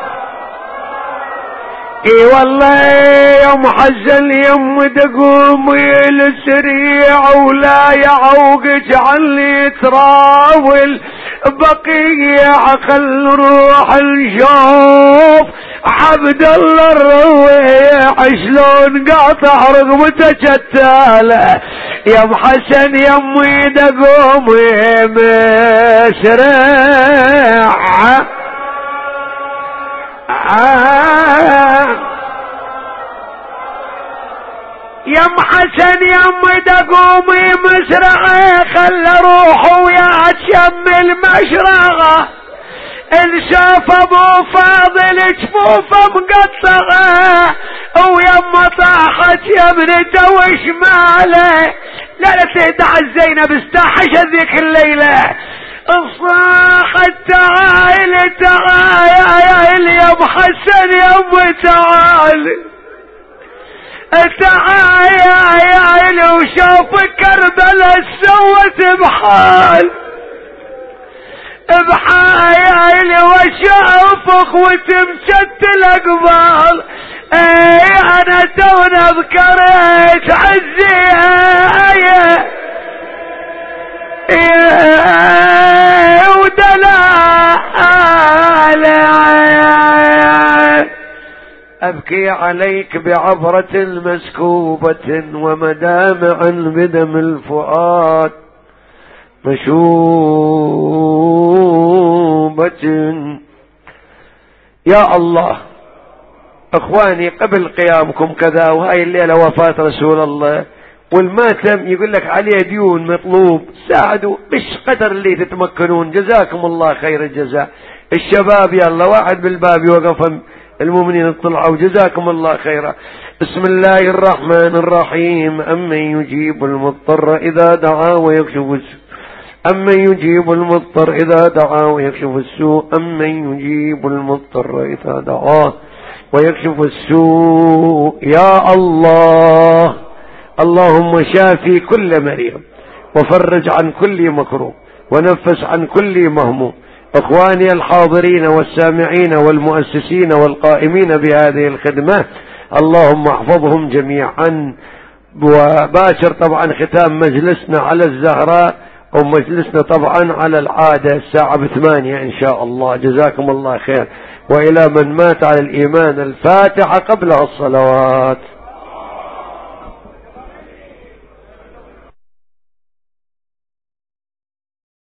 اي والله يا ام حسن يا ام تقومي للسريع ولا يعوقك عني تراول بقيع. خل نروح نشوف عبد الله الرويح شلون قاطع رقبته شتاله. يا ام حسن يا امي تقومي مسرع. آه يا ام حسن يا امي تقومي مسرعه. خل روح ويا شم المشرقه. ان شاف ابو فاضل جفوفه مقطعه ويما طاحت يا ابنته وشماله. لا لا تهدع زينب استحشت ذيك الليله. صاحت تعال تعال يا ام حسن يا ام تعال تعال وشوف كربلاء سوت بحال بحال وشوف اخوتي مشتل اقبال. اي انا تونا ذكرت عزي ودلال ابكي عليك بعبرة مسكوبة ومدامع بدم الفؤاد مشوبة. يا الله اخواني قبل قيامكم كذا وهاي الليلة وفاة رسول الله والماتم يقول لك عليه ديون مطلوب ساعدوا مش قدر اللي تتمكنون. جزاكم الله خير الجزاء. الشباب يلا واحد بالباب يوقف المؤمنين طلعوا جزاكم الله خيرا. بسم الله الرحمن الرحيم. أمن يجيب المضطر إذا دعا ويكشف السوء أمن يجيب المضطر إذا دعا ويكشف السوء أمن يجيب المضطر إذا دعا ويكشف السوء. يا الله اللهم شافي كل مريض وفرج عن كل مكروب ونفس عن كل مهموم. اخواني الحاضرين والسامعين والمؤسسين والقائمين بهذه الخدمة اللهم احفظهم جميعا. وباشر طبعا ختام مجلسنا على الزهراء ومجلسنا طبعا على العادة الساعة بثمانية ان شاء الله. جزاكم الله خير. والى من مات على الايمان الفاتحة قبلها الصلوات.